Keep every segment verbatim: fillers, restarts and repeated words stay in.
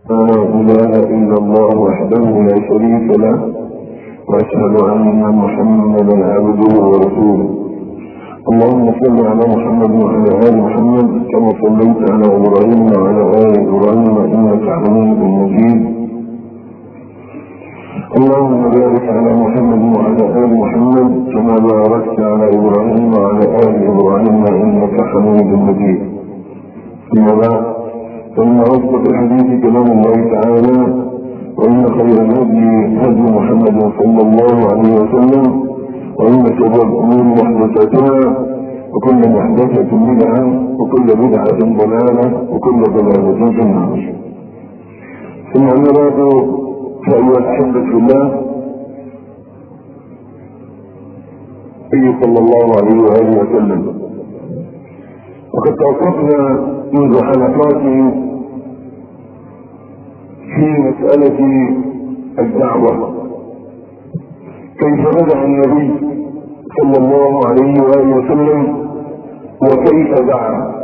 لا إله إلا الله وحده لا شريك له، وأشهد أن محمدا عبده ورسوله. اللهم صل على محمد وعلى آل محمد كما صليت على إبراهيم وعلى آل إبراهيم إنك حميد مجيد. اللهم بارك على محمد وعلى آل محمد كما باركت على إبراهيم وعلى آل إبراهيم إنك حميد مجيد. ثم بعد، فإن أصدق الحديث كلام الله تعالى، وإن خير الهدي هدي محمد صلى الله عليه وسلم، وإن شر الأمور محدثاتها، وكل محدثة بدعة، وكل بدعة ضلالة، وكل ضلالة في النار. ثم أما بعد، فأيها الأحبة في الله، النبي صلى الله عليه وآله وسلم، وقد توقفنا منذ حلقات في مسألة الدعوة، كيف بدأ النبي صلى الله عليه وآله وسلم وكيف دعا.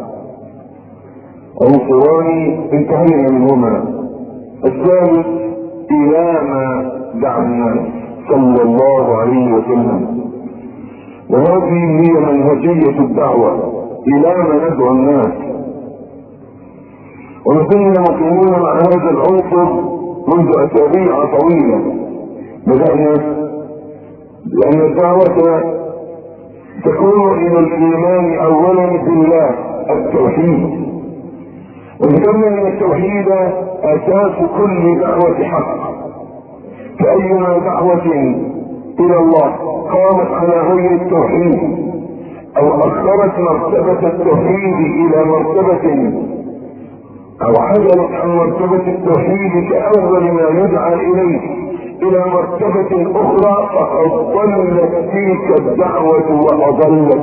عنصران انتهينا منهما، الثالث إلى ما دعا الناس صلى الله عليه وسلم، وهذه هي منهجية الدعوة، إلى ما ندعو الناس. ونحن مقيمون مع هذا العنصر منذ أسابيع طويلة. بدأنا لأن الدعوة تكون إلى الإيمان أولا بالله، التوحيد، وذكرنا أن التوحيد أساس كل دعوة حق. فأيما دعوة إلى الله قامت على غير التوحيد أو أخرت مرتبة التوحيد إلى مرتبة أو عدلت عن مرتبة التوحيد كأول ما يدعى إليه إلى مرتبة أخرى، فقد ضلت تلك الدعوة وأضلت.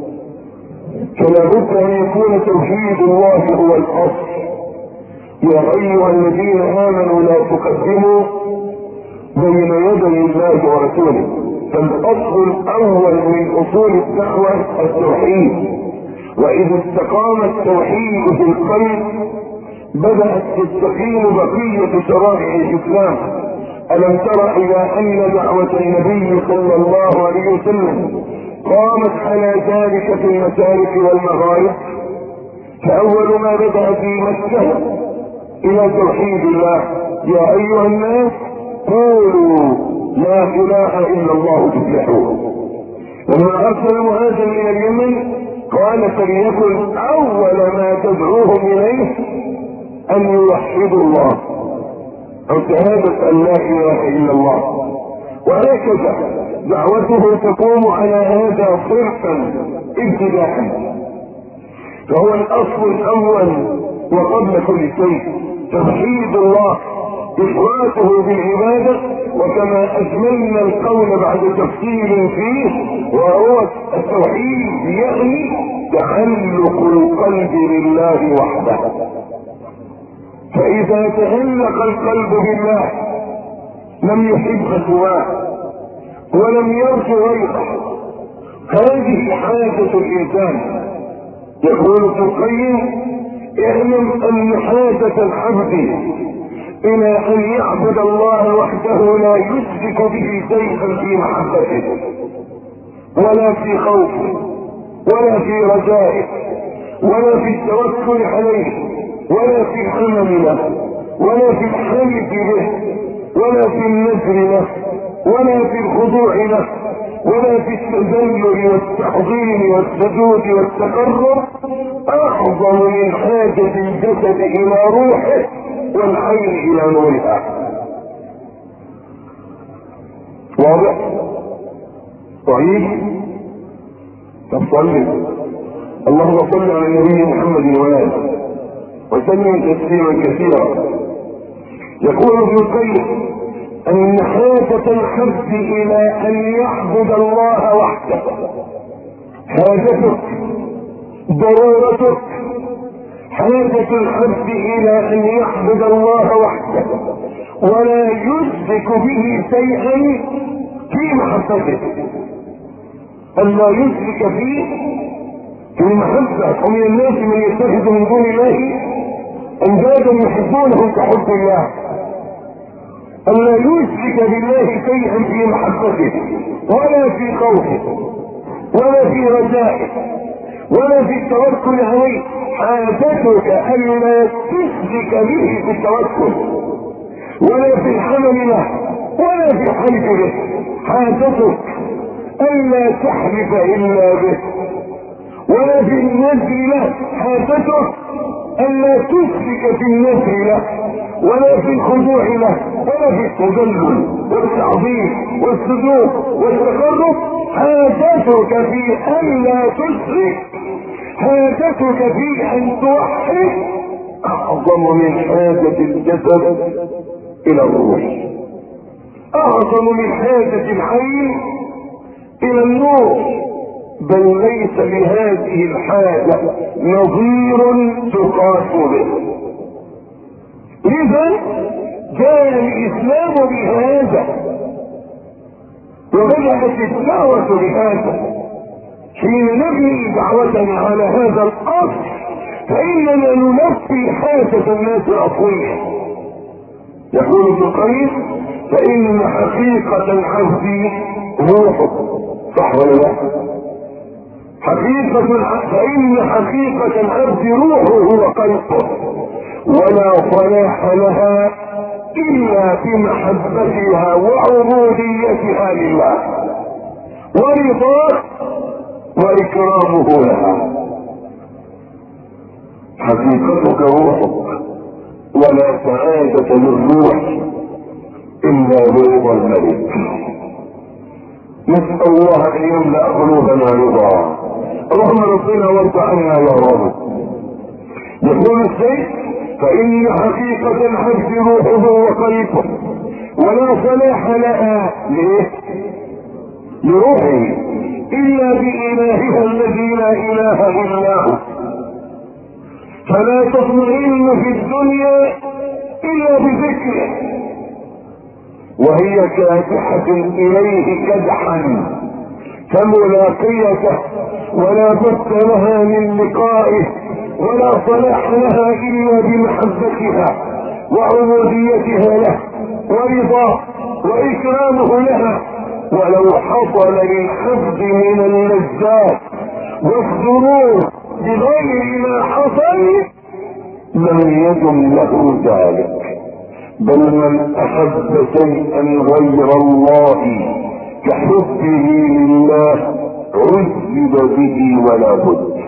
فلا بد أن يكون توحيد الله هو الأصل. يا أيها الذين آمنوا لا تقدموا بين يدي الله ورسوله. فالأصل الأول من أصول الدعوة التوحيد، وإذا استقام التوحيد في القلب بدأت تستقيم بقية شرائع الإسلام. ألم تر إلى أن دعوة النبي صلى الله عليه وسلم قامت على ذلك في المشارق والمغارب؟ فأول ما بدأ في مكة إلى توحيد الله، يا أيها الناس قولوا لا إله إلا الله تفلحون. وما أرسل مهاجر من اليمن قال فليكن أول ما تدعوهم إليه أن يوحدوا الله أو شهادة أن لا إله إلا الله. وهكذا دعوته تقوم على هذا صرفا ابتداء، فهو الأصل الأول وقبل كل شيء توحيد الله، إخلاصه بالعبادة. وكما أجملنا القول بعد تفصيل فيه، وهو التوحيد يعني تعلق القلب لله وحده. فإذا تعلق القلب بالله لم يحب سواه ولم يرجو غيره. هذه حاجة الإنسان. يقول ابن القيم اعلم أن حاجة العبد إلى أن يعبد الله وحده لا يشرك به شيئا في محبته ولا في خوفه ولا في رجائه ولا في التوكل عليه ولا في العمل له ولا في الحلف به ولا في النذر له ولا في الخضوع له ولا في التذلل والتحضير والسجود والتقرب، أعظم من حاجة الجسد إلى روحه والعين إلى نورها. واضح؟ صحيح؟ تصلي اللهم صل على النبي محمد وآله وسلم تسليما كثيرا. يقول ابن القيم أن حاجة العبد إلى أن يعبد الله وحده حاجتك ضرورتك. حاجة العبد إلى أن يعبد الله وحده ولا يشرك به شيئا في محبته، أن لا يشرك فيه في المحبة. ومن الناس من يتخذ من دون الله اندادا يحبونهم كحب الله، ان لا يشرك بالله شيئا في محبته ولا في خوفه ولا في رجائه ولا في التوكل عليه. حاجتك ان لا تشرك به في التوكل ولا في الحمل له ولا في الحلف به. حاجتك ان لا تحلف الا به ولا في النذر له. حاجتك ان لا تشرك في النذر له ولا في الخضوع له ولا في التذلل والتعظيم والسجود والتقرب. حاجتك في ان لا تشرك، حاجتك في ان توحد اعظم من حاجة الجسد الى الروح، اعظم من حاجة العين الى النور، بل ليس لهذه الحاجة نظير تقاس به. لذا جاء الاسلام بهذا وبدأت الدعوة بهذا. حين نبني دعوتنا على هذا الاصل فاننا ننفي حاجة الناس الاصلية. يقول ابن القيم فان حقيقة العبد روحه، صح ولا لا؟ حقيقة فان حقيقة العبد روحه وقلبه، ولا صلاح لها الا بمحبتها وعبوديتها لله ورضاه واكرامه لها. حقيقتك روحك، ولا سعادة للروح الا برضا الملك. نسأل الله ان يملأ قلوبنا رضا. اللهم ربنا وارض عنا يا رب. يقول الشيخ فان حقيقة العبد روحه وقلبه، ولا صلاح لها ليه؟ لروحه الا بإلهها الذي لا اله الا هو، فلا تطمئن في الدنيا الا بذكره، وهي كادحة اليه كدحا كملاقيته، ولا بد لها من لقائه، ولا صلاح لها الا بمحبتها وعبوديتها له ورضاه واكرامه لها. ولو حصل للعبد من اللذات والسرور بغير ما حصل لم يدم له ذلك، بل من احب شيئا غير الله كحبه لله عذب به ولا بد.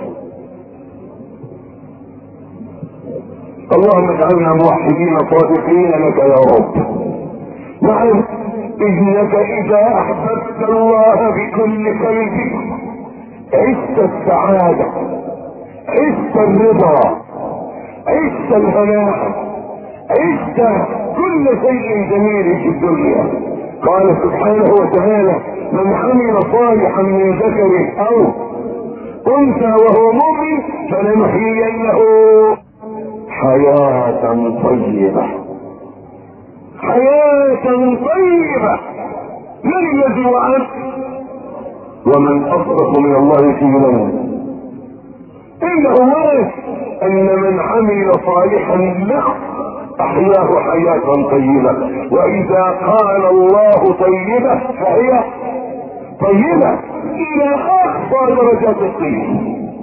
اللهم اجعلنا موحدين صادقين لك يا رب. نعم، انك اذا احببت الله بكل قلبك عشت السعادة، عشت الرضا، عشت الهناء، عشت كل شيء جميل في الدنيا. قال سبحانه وتعالى من عمل صالحا من ذكر او انثى وهو مؤمن فلنحيينه حياة طيبة، حياة طيبة. من الذي وعد؟ ومن اصدق من الله قيلا. انه وعد ان من عمل صالحا له احياه حياة طيبة، واذا قال الله طيبة فهي طيبة الى اقصى درجات الطيب،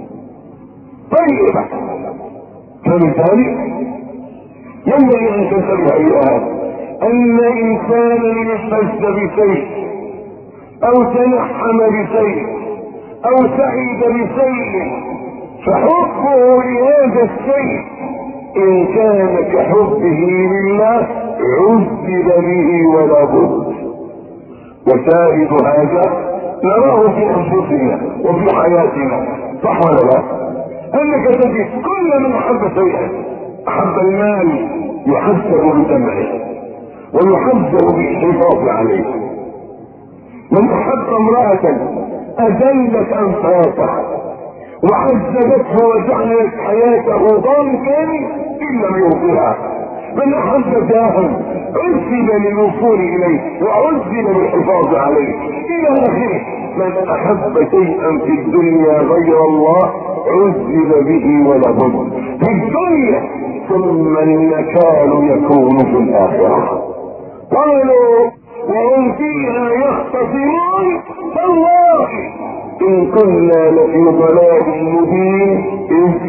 طيبة. فلذلك ينبغي ان تنتبه ايها ان انسانا يفز بشيء او تنحم بشيء او سعيد بشيء فحبه لهذا الشيء ان كان كحبه لله عذب به ولا بد. وشاهد هذا نراه في انفسنا وفي حياتنا، صح ولا لا؟ انك تجد كل من احب شيئا، احب المال يحسب بدمعه ويحذر بالحفاظ عليه، من احب امرأة اذلت انفاسها وعذبته وجعلت حياته ضنكا ان لم يوصلها، من احب جاها عذب للوصول اليه وعذب بالحفاظ عليه الى اخره. من احب شيئا في الدنيا غير الله عذب به ولا بد في الدنيا ثم النكال يكون في الاخره. قالوا وهم فيها يختصمون فالله ان كنا لفي ضلال مبين إذ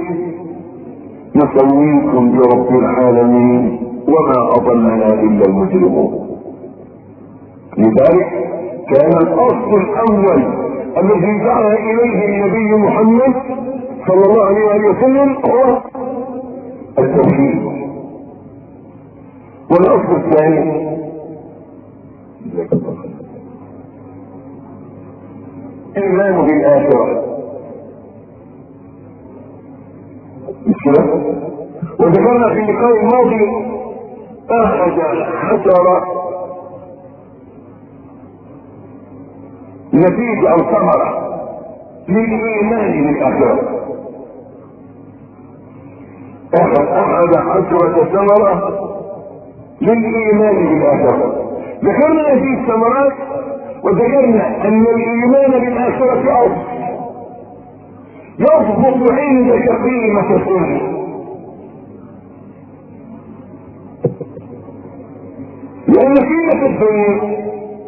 نسويكم برب العالمين وما اضلنا الا المجرمون. لذلك كان الاصل الاول الذي دعا اليه النبي محمد صلى الله عليه وسلم هو التوحيد. والاصل الثاني الايمان بالاخره. وذكرنا في اللقاء الماضي اخذ حجر نتيجة او ثمرة للايمان بالاخرة. اخذ احد عشرة ثمرة للايمان بالاخرة. ذكرنا هذه الثمرات وذكرنا ان الايمان بالاخرة اصل يضبط عندك قيمة الدنيا، لان قيمة الدنيا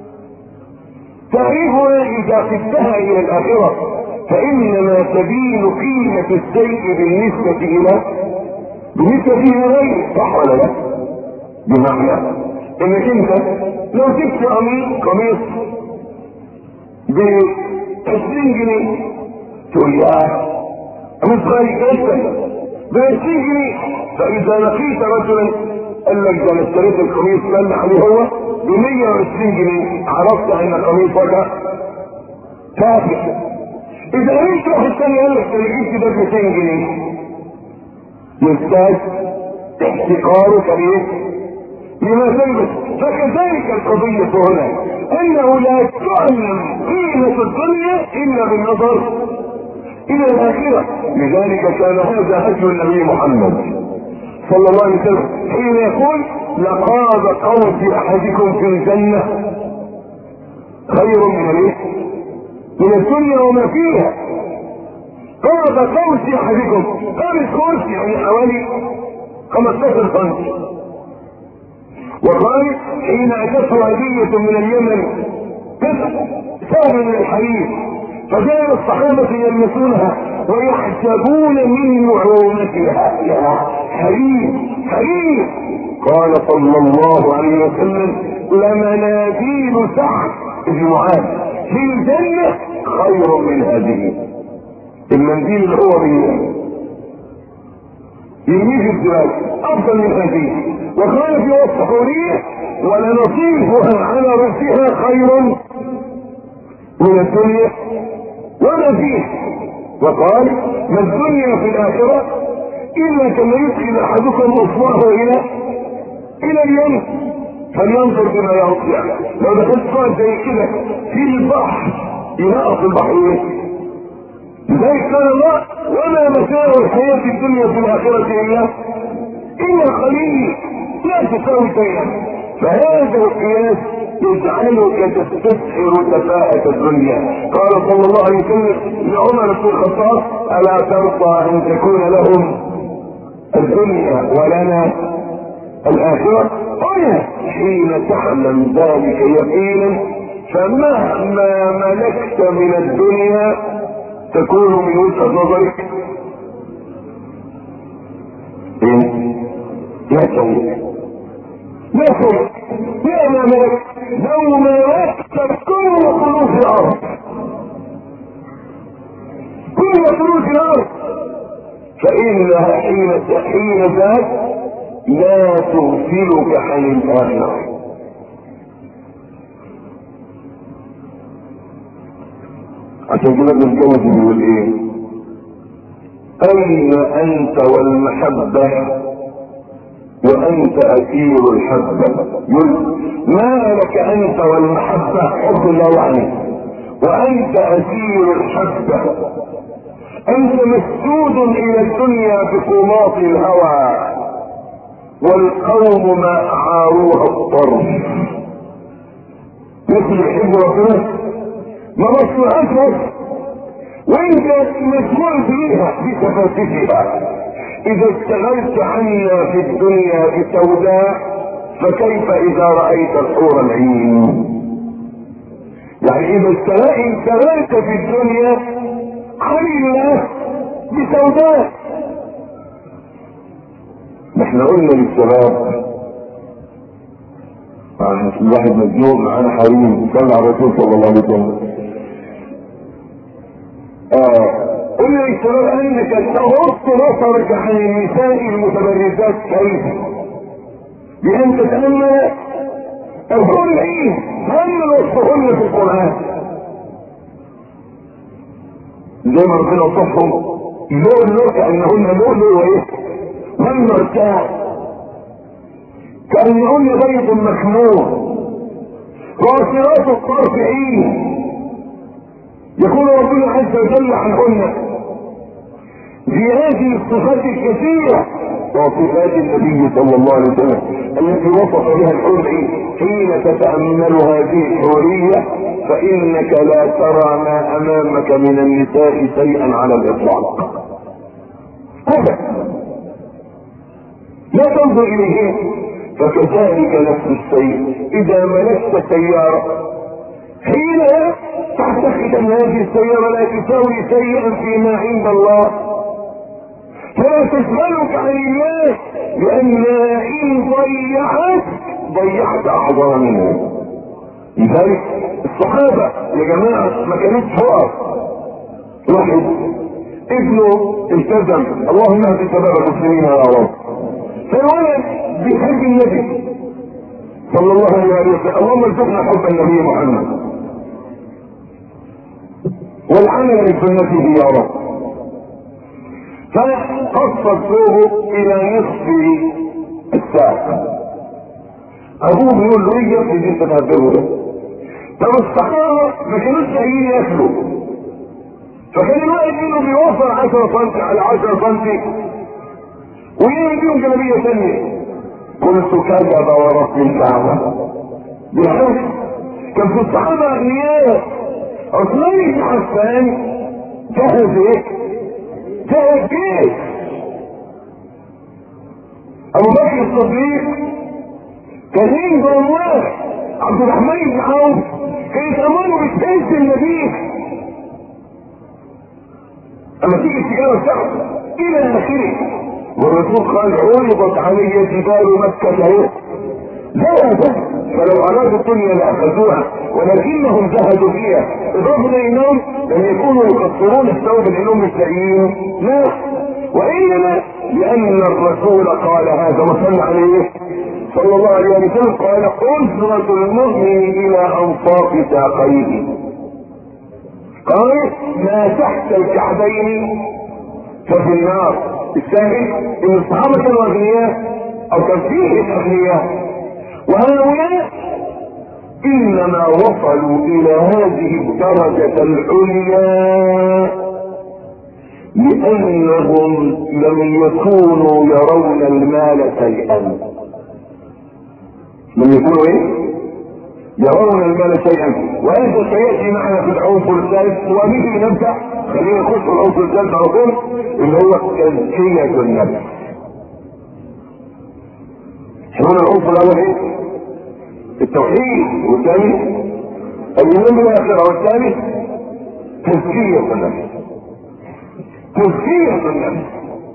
تعرفها اذا قدتها الى الاخرة، فانما تبين قيمة الشيء بالنسبة الى بالنسبة الى غيره، صح ولا لا؟ بمعنى انك انت لو جبت قميص ب عشرين جنيه تقول يا قميص غالي جدا ب عشرين جنيه، فاذا لقيت رجلا قال لك ده انا اشتريت القميص كان عليه هو ب مية وعشرين جنيه، عرفت ان قميصك كافر. اذا قلت واحد ثاني قال لك انا جبت ده ب ميتين جنيه، يزداد احتقارك ليه؟ لما تلبس. فكذلك القضية هنا انه لا تعلم قيمة الدنيا الا بالنظر الى الاخرة. لذلك كان هذا هدي النبي محمد صلى الله عليه وسلم حين يقول لقاب قوس احدكم في الجنة خير من الايه؟ من الدنيا وما فيها. قاب قوس احدكم، قاب قوس يعني حوالي خمستاشر سنتي. وقال حين اتته هدية من اليمن ثوب من الحرير فجاء الصحابة يلمسونها ويحسبون من نعومتها يا حرير حرير. قال صلى الله عليه وسلم لمناديل سعد بن معاذ في الجنة خير من هذه. المنديل اللي هو من يميز الزواج افضل من هذه. وقال في وصف حورية ولنصيفها على رأسها خير من الدنيا وما فيه. وقال ما الدنيا في الآخرة إلا كما يدخل أحدكم أصبعه إلى إلى اليم فلينظر بما يرجع. لو دخلت صار زي كده في البحر ينقص البحر ايه؟ لذلك قال الله وما متاع الحياة الدنيا في الآخرة إلا إلا قليل لا تساوي شيئا. فهذا القياس يجعلك تستسحر كفاءة الدنيا. قال صلى الله عليه وسلم لعمر بن الخطاب ألا ترضى أن تكون لهم الدنيا ولنا الآخرة؟ قال حين تعلم ذلك يقينا فمهما ملكت من الدنيا تكون من وجهة نظرك لا شيء لا شيء مهما ملكت. لو ملكت كل فلوس الأرض كل فلوس الأرض فإنها حين حين ذات لا تغفلك عن الآخرة. عشان كده بنتجوز بيقول ايه؟ اين انت والمحبة وانت اسير الحبة. يقول ما لك انت والمحبة حب الله يعني وانت اسير الحبة. انت مسدود الى الدنيا بقماط الهوى والقوم ما اعاروها الطرف. مثل يحب ربنا ما بصلهاش بس وانت مشغول بيها بتفاتيشها. اذا اشتغلت عنا في الدنيا بسوداء فكيف اذا رأيت الحور العين؟ يعني اذا اشتغلت في الدنيا عن الله بسوداء. نحن قلنا للشباب الواحد مجنون معانا حريم صلى على الرسول صلى الله عليه وسلم. اه قلنا للشباب انك تغض بصرك عن النساء المتبرجات كيف؟ بان تتامل الحور العين تامل وصفهن في القران زي ما ربنا وصفهم لؤلؤ كانهن لؤلؤ وايه؟ والمرجان كأنهن بيض مكنون قاصرات الطرف عين. يقول ربنا عز وجل عنهن في هذه الصفات الكثيرة وصفات النبي صلى الله عليه وسلم التي وصف بها الحور العين. حين تتأمل هذه الحورية فإنك لا ترى ما أمامك من النساء شيئا على الإطلاق هذا لا تنظر إليهن. فكذلك نفس الشيء اذا ملكت سيارة حين تعتقد ان هذه السيارة لا تساوي شيئا فيما عند الله فلا تشغلك عن الله لانها ان ضيعت ضيعت اعظم منه. لذلك الصحابة يا جماعة ما كانتش فقر. واحد ابنه التزم اللهم اهد شباب المسلمين يا رب فالولد بحب النبي صلى الله عليه وسلم اللهم ارزقنا حب النبي محمد والعمل بسنته يا رب. فقصر ثوبه الى نصف الساق. ابوه بيقول له ايه يا ابني انت تهبله ده؟ طب الصحابه ما كانوش لاقيين ياكلوا فكان الواحد منهم بيوفر عشرة سم على عشرة سم ويجي بيهم جلابيه ثانيه. قلت كذب ورب الكعبه بالحق. كان في الصحابه اغنياء. عثمان بن عفان جهز ايه؟ جهز جيش. ابو بكر الصديق كان عنده اموال. عبد الرحمن بن عوف كان يتأمله بالسيف النبيل اما تيجي التجاره بتاعته الى اخره. والرسول قال عرضت علي جبال مكة ايه؟ ذهبت فلو ارادوا الدنيا لاخذوها ولكنهم جهدوا فيها. اضافوا انهم لم يكونوا يقصرون الثوب لانهم مش لاقيين لا وانما لان الرسول قال هذا وصلى عليه صلى الله عليه وسلم قال انظرة المؤمن الى انصاف ساقيه قال ما تحت الكعبين ففي النار. الثاني ان الصحابة كانوا اغنياء او كان فيه اغنياء وهؤلاء انما وصلوا الى هذه الدرجة العليا لانهم لم يكونوا يرون المال شيئا. لم يكونوا ايه؟ يرون المال شيئا. وهذا سيأتي معنا في العنصر الثالث وبه نبدأ. خلينا نخش في العنصر الثالث على طول اللي هو تزكية النفس. شلون العنصر الاول ايه؟ التوحيد والثاني الإيمان بالآخرة والثالث تزكية النفس. تزكية النفس.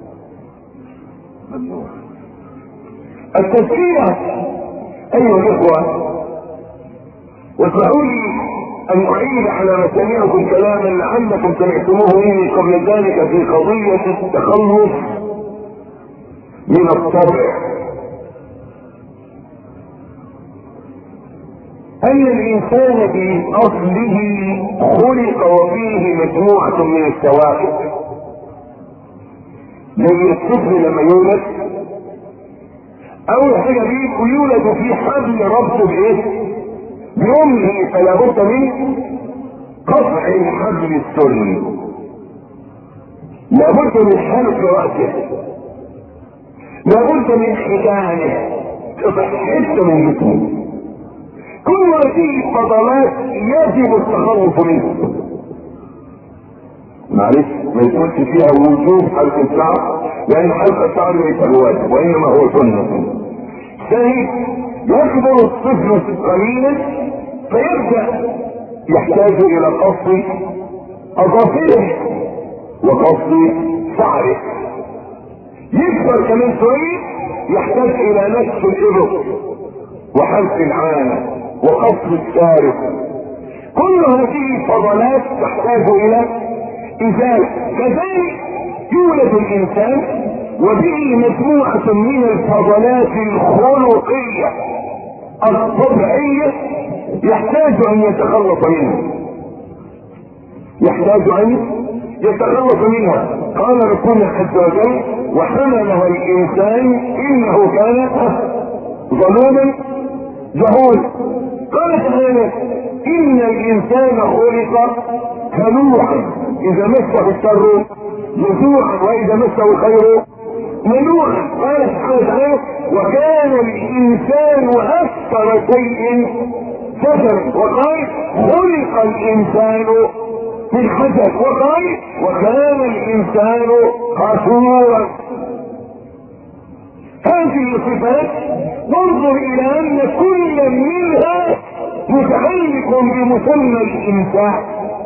التزكية أيها الإخوة واسمحوا لي أن أعيد على مسامعكم كلاما لعلكم سمعتموه مني قبل ذلك في قضية التخلص من الطبع. أن الإنسان في أصله خلق وفيه مجموعة من السوائل. زي الطفل لما يولد أول حاجة بيه يولد في حبل ربطه بإيه؟ بأمه فلا بد من قطع الحبل السري. لابد من حلق رأسه. لابد من حجانه قطع حتة من جسمه. كل هذه الفضلات يجب التخلص منها. معلش ما يكونش فيها وجوب حلق الشعر، لان حلق الشعر ليس واجب وانما هو سنة. ثاني يكبر الطفل قليلا فيبدأ يحتاج الى قص اظافره وقص شعره. يكبر كمان شوية يحتاج الى نشف الابط وحلق العانة وقص الشارب. كل هذه الفضلات تحتاج الى ازالة. كذلك يولد الانسان وبه مجموعة من الفضلات الخلقية الطبيعية يحتاج ان يتخلص منها يحتاج ان يتخلص منها. قال ربنا عز وجل وحملها الانسان انه كان ظلوما جهولا. قال تعالى ان الانسان خلق هلوعا اذا مسه الشر جزوعا واذا مسه الخير منوعا. قال تعالى وكان الانسان اكثر شيء جدلا. وقال خلق الانسان من حجر. وقال وكان الانسان قسورا. هذه الصفات ننظر الى ان كل منها متعلق بمسمى الانسان.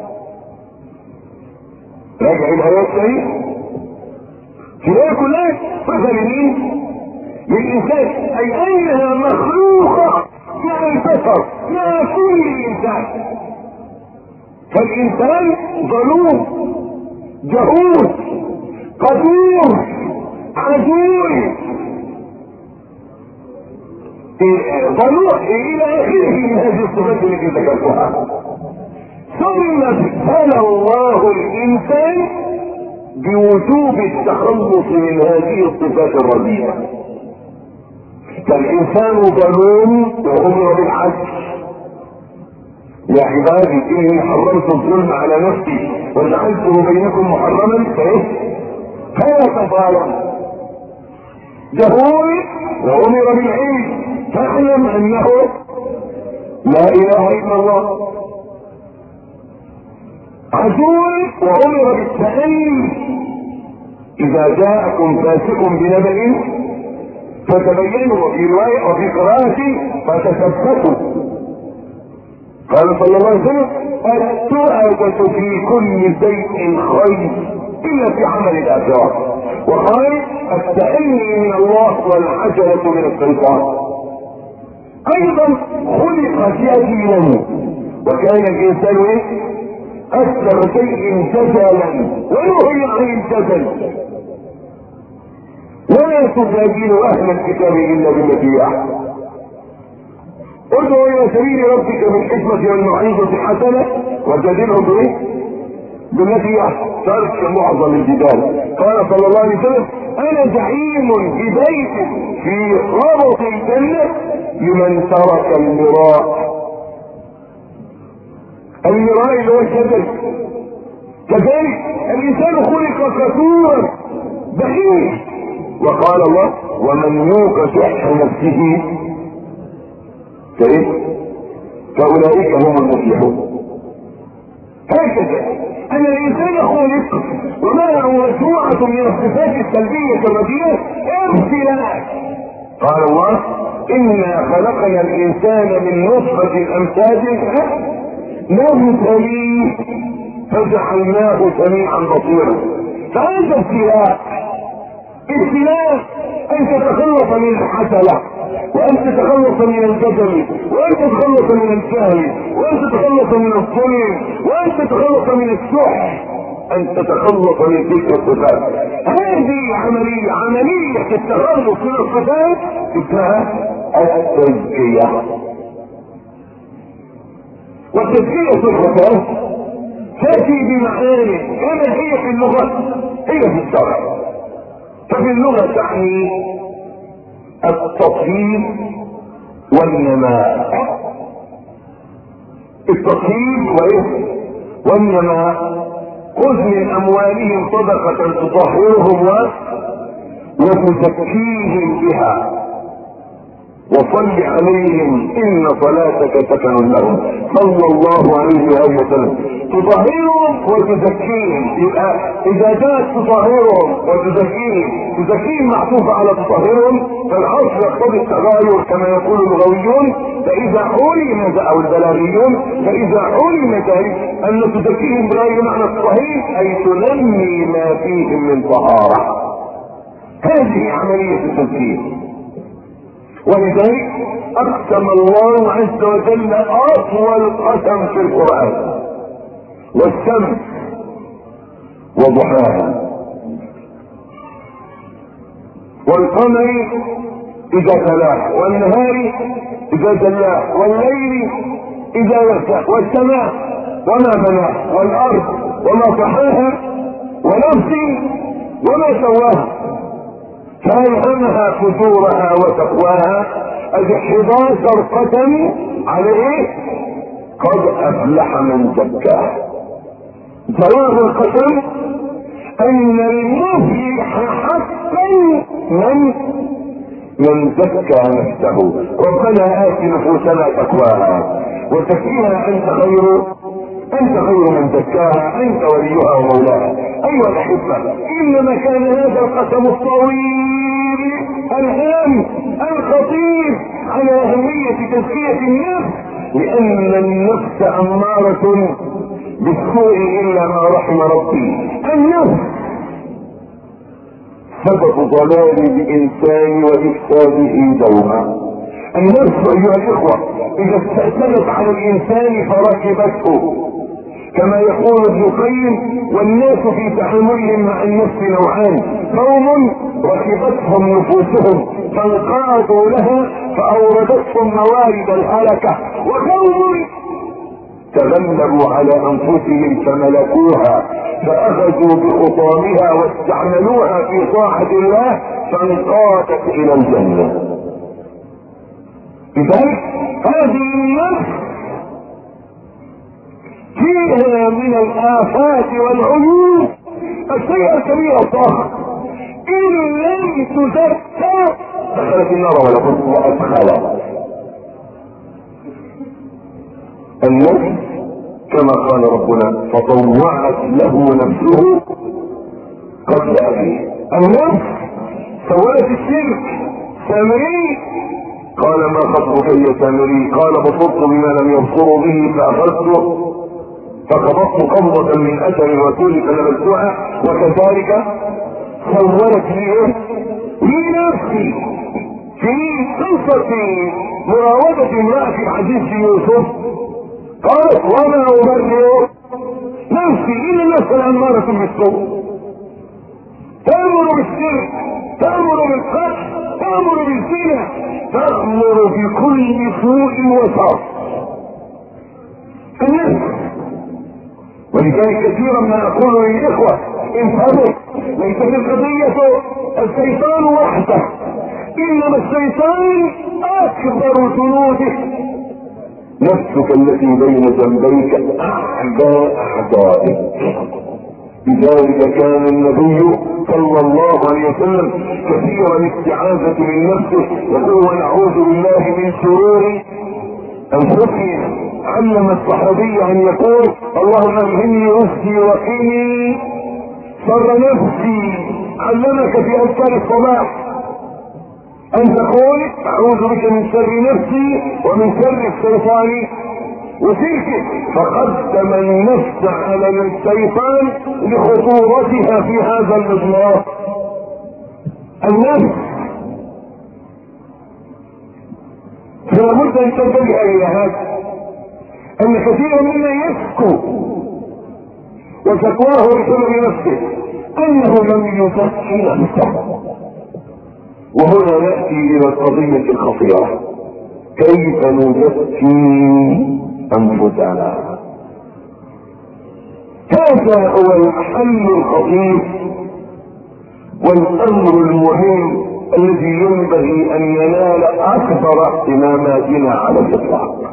راجع الايات دي تلاقي كلها صفه لمين؟ للانسان، اي انها مخلوقه مع البشر مع كل انسان. فالانسان ظلوم جهول قدور عدو ظلوم الى اخره من هذه الصفات التي ذكرتها. ثم ابتلى الله الانسان بوجوب التخلص من هذه الصفات الرديئه. فالانسان ظلوم وامر بالعدل. يا عبادي اني حرمت الظلم على نفسي وجعلته بينكم محرما فايه فلا تظالموا. جهول وامر بالعلم فاعلم انه لا اله الا الله. عدول وامر بالتأني اذا جاءكم فاسق بنبأ فتبينوا. وفي رواية وفي قراءة فتثبتوا. قال صلى الله عليه وسلم التوبة في كل شيء خير الا في عمل الاخرة. وقال التأني من الله والعجلة من الشيطان. ايضا خلق جديلا وكان الانسان ايه اكثر شيء جدلا ونهي عن الجدل. ولا تجادلوا اهل الكتاب الا بالتي هي احسن. ادعو الى سبيل ربك بالحكمة والموعظة الحسنة وجادلهم بايه؟ بالتي هي احسن. ترك معظم الجدال. قال صلى الله عليه وسلم انا زعيم ببيت في ربط الجنة لمن ترك المراء. المراء اللي هو الجدل. كذلك الانسان خلق كثورا بخيل. وقال الله ومن يوق شح نفسه فايه فاولئك هم المفلحون. هكذا ان الانسان خلق ومعه مجموعه من الصفات السلبيه الرديئه ابتلاء. قال الله انا خلقنا الانسان من نطفه امثال نبتليه فجعلناه سميعا بصيرا. فهذا ابتلاء. ابتلاء ان تتخلص من الحسلة وان تتخلص من الجدل وان تتخلص من الجهل وان تتخلص من الظلم وان تتخلص من السحر، ان تتخلص من تلك الصفات. هذه عملية عملية التخلص من الصفات اسمها التزكية. والتزكية في الصفات تأتي بمعاني كما هي في اللغة هي في الشرع. ففي اللغة تعني التطهير والنماء. التطهير وايه والنماء. خذ من اموالهم صدقة تطهرهم وتزكيهم بها وصل عليهم ان صلاتك سكن لهم. صلى الله عليه واله وسلم. تطهرهم وتزكيهم. يبقى اذا جاءت تطهرهم وتزكيهم، تزكيهم معطوفه على تطهرهم، فالاصل يقتضي التغاير كما يقول اللغويون. فاذا علم او البلاغيون، فاذا علم ذلك ان تزكيهم بغير معنى التطهير اي تنمي ما فيهم من طهاره. هذه عمليه التزكيه. ولذلك اقسم الله عز وجل اطول قسم في القرآن: والشمس وضحاها والقمر اذا تلاه والنهار اذا جلاه والليل اذا يغشى والسماء وما بناه والارض وما طحاها ونفس وما سواها فألهمها فجورها وتقواها. ادي حداشر قسم على ايه؟ قد افلح من زكاها. جواب القسم ان المفلح حقا من من زكى نفسه. ربنا آت نفوسنا تقواها وزكيها انت خير انت خير من زكاها انت وليها ومولاها. ايها الاحبه، انما كان هذا القسم الطويل الهام الخطير على اهميه تزكيه النفس، لان النفس اماره بالسوء الا ما رحم ربي. النفس سبب ضلال الانسان وافساده دوما. النفس ايها الاخوه اذا استأثرت على الانسان فركبته، كما يقول ابن القيم: والناس في تعاملهم مع النفس نوعان: قوم ركبتهم نفوسهم فانقادوا لها فاوردتهم موارد الهلكه، وقوم تغلبوا على انفسهم فملكوها فاخذوا بخطامها واستعملوها في طاعه الله فانقادت الى الجنه. لذلك هذه النفس فيها من الآفات والعيوب الشيء الكبير الضخم. إن لم تزكى دخلت النار ولا بد وأدخلها. النفس كما قال ربنا: فطوعت له نفسه قبل أبيه. النفس سوالت الشرك. سامري قال: ما خطبك يا سامري؟ قال: بصرت بما لم يبصروا به فأخذته فقبضت قبضة من اثر الرسول فنبذتها. وكذلك صورت لي لنفسي في قصة مراودة امرأة العزيز يوسف، قالت: وما ابرئ نفسي ان النفس الامارة بالسوء، تأمر بالشرك، تأمر بالقتل، تأمر بالزنا، تأمر بكل سوء وشر. النفس. ولذلك كثيرا ما اقول للاخوه: انتبهوا، ليست القضيه الشيطان وحده، انما الشيطان اكبر جنوده نفسك التي بين جنبيك اعداء اعدائك. لذلك كان النبي صلى الله عليه وسلم كثيرا الاستعاذة من نفسه، يقول: ونعوذ بالله من شرور انفسنا. علم الصحابي ان يقول: اللهم الهمني رشدي وقني شر نفسي. علمك في اذكار الصباح ان تقول: اعوذ بك من شر نفسي ومن شر الشيطان وشركه. فقدم النفس على الشيطان لخطورتها في هذا المضمار. النفس فلا بد ان تنتبه الى هذا، ان كثيرا منا يشكو وشكواه بسبب نفسه انه لم يزكي نفسه. وهنا ناتي الى القضيه الخطيره: كيف نزكي انفسنا؟ هذا هو الحل الخطير والامر المهم الذي ينبغي ان ينال اكبر اهتماماتنا على الاطلاق.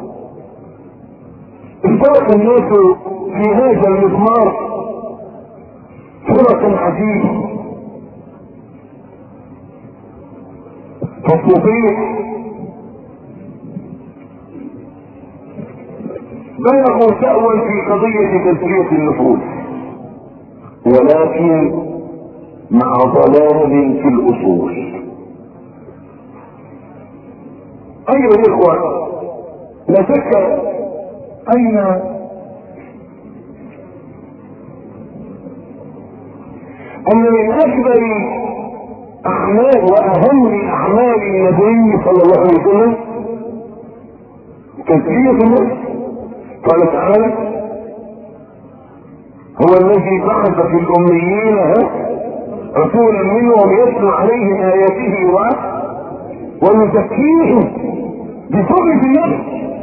اشترك الناس في هذا المضمار فرق عجيبه، فالصوفيه بلغوا سأوا في قضية تزكية النفوس، ولكن مع ضلال في الأصول. أيها الإخوة، لا شك أن أن من أكبر أعمال وأهم أعمال النبي صلى الله عليه وسلم تزكية النفس. قال تعالى: هو الذي بعث في الأميين رسولا منهم يتلو عليهم آياته ويزكيهم بفضل النفس.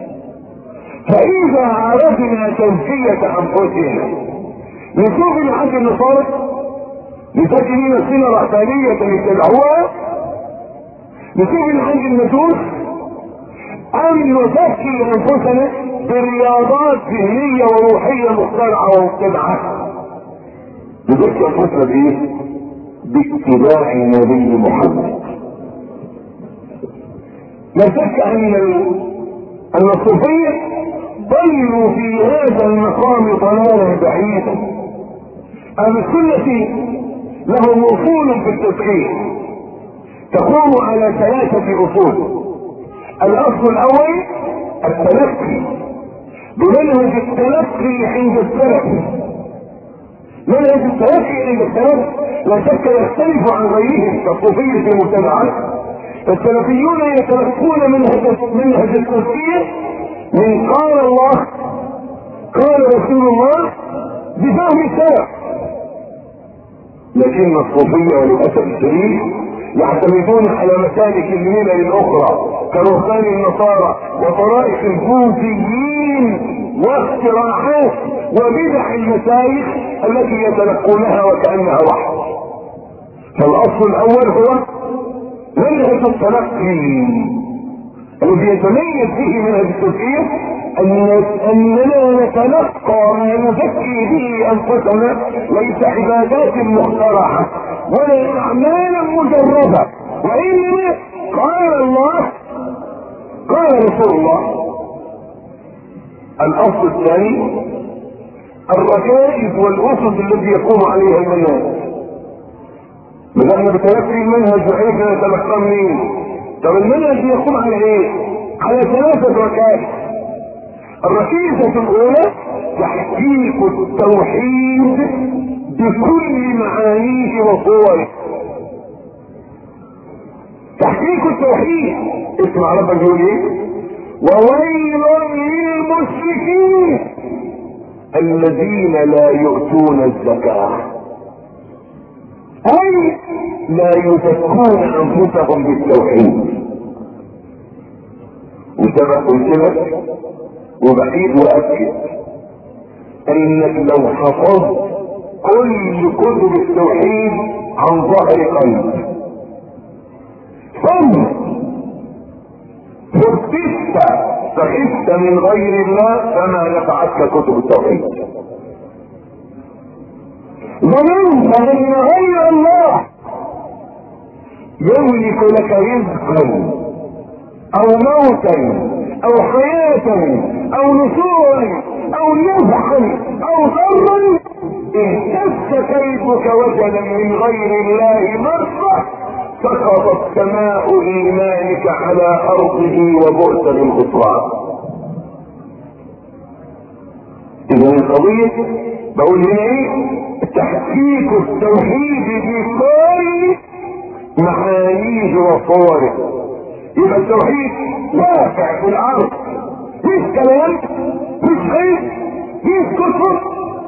فإذا عرفنا تزكية أنفسنا لسوء العهد النصارى لتجري نفسنا رأسانية يتبعوها، لسوء العهد المجوس، أن نزكي أنفسنا برياضات ذهنية وروحية مخترعة ومبتدعة. نزكي أنفسنا بإيه؟ باتباع النبي محمد. لا شك أن أن الصوفية ضلوا في هذا المقام ضلالا بعيدا. أهل السنة لهم أصول في التزكية تقوم على ثلاثة أصول. الأصل الأول التلقي بمنهج التلقي عند السلف. منهج التلقي عند السلف لا شك يختلف عن غيرهم كالصوفية المبتدعة. السلفيون يتلقون منهج منهج التزكية من قال الله قال رسول الله بفهم السلف، لكن الصوفية للأسف الشديد يعتمدون على مسالك الملل الأخرى كرهبان النصارى وطرائق البوذيين واختراعات وبدع المسايخ التي يتلقونها وكأنها وحي. فالأصل الأول هو منهج التلقي الذي يتميز به منهج التزكية أن أننا نتلقى ما نزكي به أنفسنا، ليس عبادات مخترعة ولا أعمالا مجربة، وإنما قال الله قال رسول الله. الأصل الثاني الركائز والأسس التي يقوم عليها المنهج. بدأنا بتلقي المنهج وعيش نتلقى منين؟ طب المنهج يقوم على ايه؟ على ثلاثة ركائز. الركيزة الأولى تحقيق التوحيد بكل معانيه وصوره. تحقيق التوحيد، اسمع ربك يقول ايه؟ وويل للمشركين الذين لا يؤتون الزكاة، أي لا يزكون أنفسهم بالتوحيد. وسبق قلت لك وبعيد وأكد أنك لو حفظت كل كتب التوحيد عن ظهر قلب ثم فتشت فخفت من غير الله فما نفعتك كتب التوحيد. ظننت ان غير الله يملك لك رزقا او موتا او حياة او نشورا او نفعا او ضرا، اهتز كيدك وجدا من غير الله مرة سقطت سماء ايمانك على ارضه وبؤس بالخسران. اذا القضية بقول هنا ايه؟ تحقيق التوحيد بكل معانيه وصوره. يبقى التوحيد واقع في الارض، مش كلام، مش خير، مش كتب.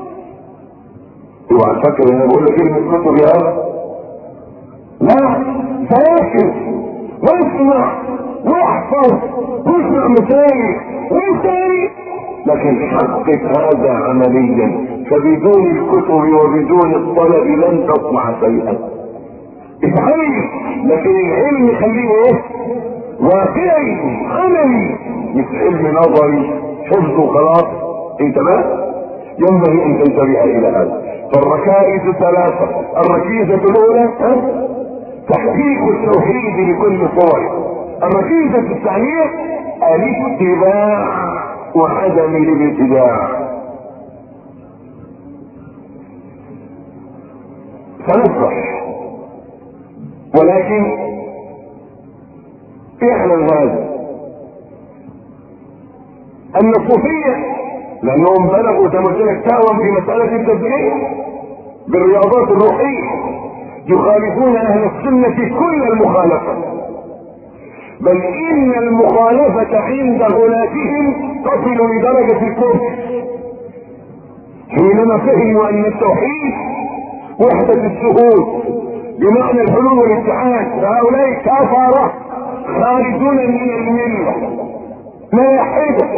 اوعى تفكر ان بقول لك كلمه كتب يا ارض، لا، ذاكر واسمع واحفظ واسمع مسائل وانتهي، لكن حقق هذا عمليا. فبدون الكتب وبدون الطلب لن تصنع شيئا. افعل، لكن العلم خليه ايه؟ واقعي عملي، مش علم نظري حفظ وخلاص. انتبه، ينبغي ان تنتبه الى هذا. فالركائز ثلاثة. الركيزة الاولى تحقيق التوحيد بكل صوره. الركيزة الثانية الاتباع وعدم الابتداع. فنفرح، ولكن اعلم هذا ان الصوفية لانهم بلغوا تمثلك ساوا في مسألة التدريب بالرياضات الروحية يخالفون اهل السنة كل المخالفة، بل ان المخالفة عند غلاتهم تصل لدرجة الكفر حينما فهموا ان التوحيد وحدة الشهود بمعنى الحلول والاتحاد، فهؤلاء كفرة خارجون من الملة ملاحدة،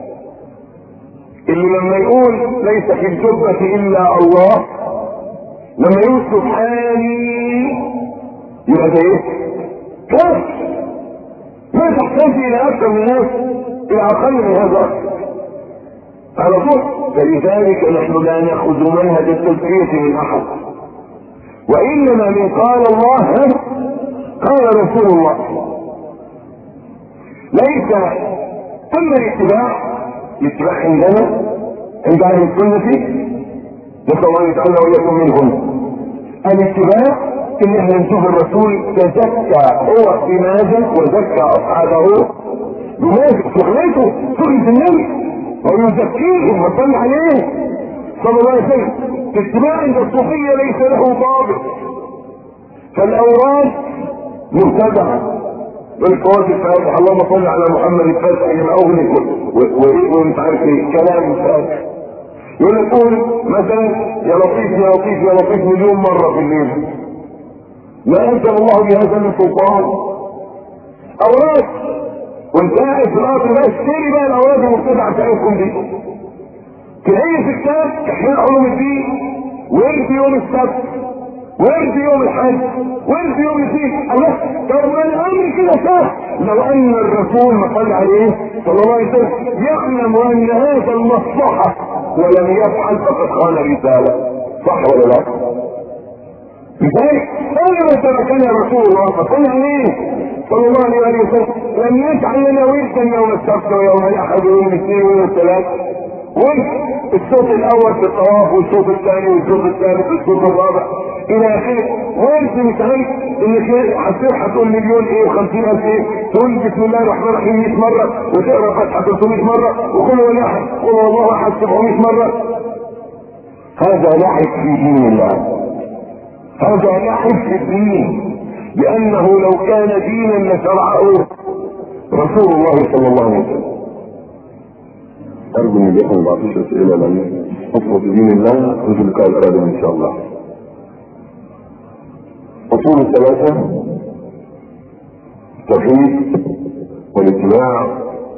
اللي لما يقول ليس في الجبة الا الله، لما يقول سبحاني يبقى ده ايه؟ كفر. ما تحتاج الى اكثر من الناس، الى اقل من هذا على طول. فلذلك نحن لا ناخذ منهج التزكية من احد، وانما من قال الله قال رسول الله. ليس اما الاتباع الاتباع عندنا عند اهل السنة، نسأل الله يجعلنا واياكم منهم. الاتباع ان احنا نشوف الرسول تزكى هو بماذا وزكى اصحابه بماذا، شغلته شغلة النبي ويزكيهم وصلى عليه صلى الله عليه وسلم. الاتباع عند الصوفية ليس له ضابط، فالاوراد مبتدعة بالفوات الفاتحة اللهم صل على محمد الفاتح لما اغلق وانت عارف ايه كلام فاتح، يقول لك قول مثلا يا لطيف يا لطيف يا لطيف مليون مرة في الليل، لا انزل الله بهذا من سلطان. اوراد وانت قاعد في الارض بقى اشتري بقى الاوراد المبتدعة بتاعتكم دي، تلاقيه في كتاب احياء علوم الدين ورد يوم السبت ورد يوم الحج ورد يوم الاثنين. الله طب ما الامر كده سهل لو ان الرسول ما صلى عليه صلى الله عليه وسلم يعلم ان هذا المصلحة ولم يفعل فقد خان الرسالة، صح ولا لا؟ لذلك انا ما تركنا رسول الله فصلى عليه صلى الله عليه وسلم لم يجعل لنا وردا يوم السبت ويوم الاحد ويوم الاثنين ويوم الثلاث، والصوت الاول في الطواف والصوت الثاني والصوت الثالث والصوت الرابع الى اخره. وانت مش عارف انك هتصير هتقول مليون ايه وخمسين الف ايه، تقول بسم الله الرحمن الرحيم مئة مرة وتقرا فتحة ثلاثمئة مرة وقل هو احد قل هو الله احد سبعمئة مرة. هذا لعب في دين الله، هذا لعب في الدين، لانه لو كان دينا لشرعه رسول الله صلى الله عليه وسلم. ارجو ان يكون ما فيش اسئله لان اصل في دين الله في اللقاء القادم ان شاء الله. اصول الثلاثه التوحيد والاتباع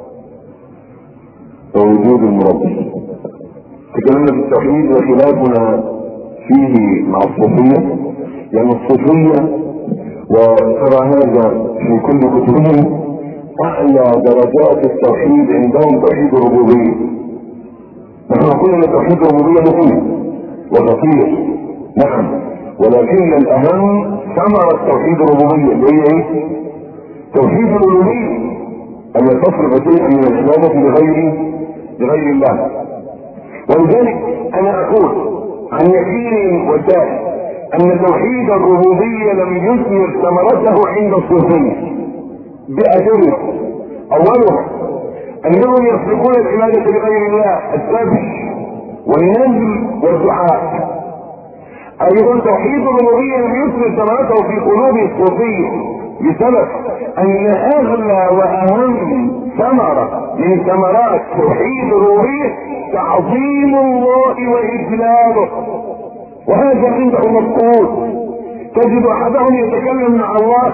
ووجود المربي. تكلمنا في التوحيد وخلافنا فيه مع الصوفيه، لان الصوفيه وترى هذا في كل كتبهم اعلى درجات التوحيد عندهم توحيد الربوبيه. نحن نقول ان توحيد الربوبيه مهم وخطير نعم، ولكن الاهم ثمرة توحيد الربوبيه اللي هي ايه؟ توحيد الالوهيه، ان تصرف شيئا من العباده لغير لغير الله. ولذلك انا اقول عن يقين وشاهد ان توحيد الربوبيه لم يثمر ثمرته عند الصوفيه بأدلة. أولها أنهم يصرفون العبادة لغير الله الذبح والنذر والدعاء. أيضا توحيد الربوبية لم يثمر ثمرته في قلوب الصوفية بسبب أن أغلى وأهم ثمرة من ثمرات توحيد الربوبية تعظيم الله وإجلاله، وهذا عنده مفقود. تجد أحدهم يتكلم مع الله.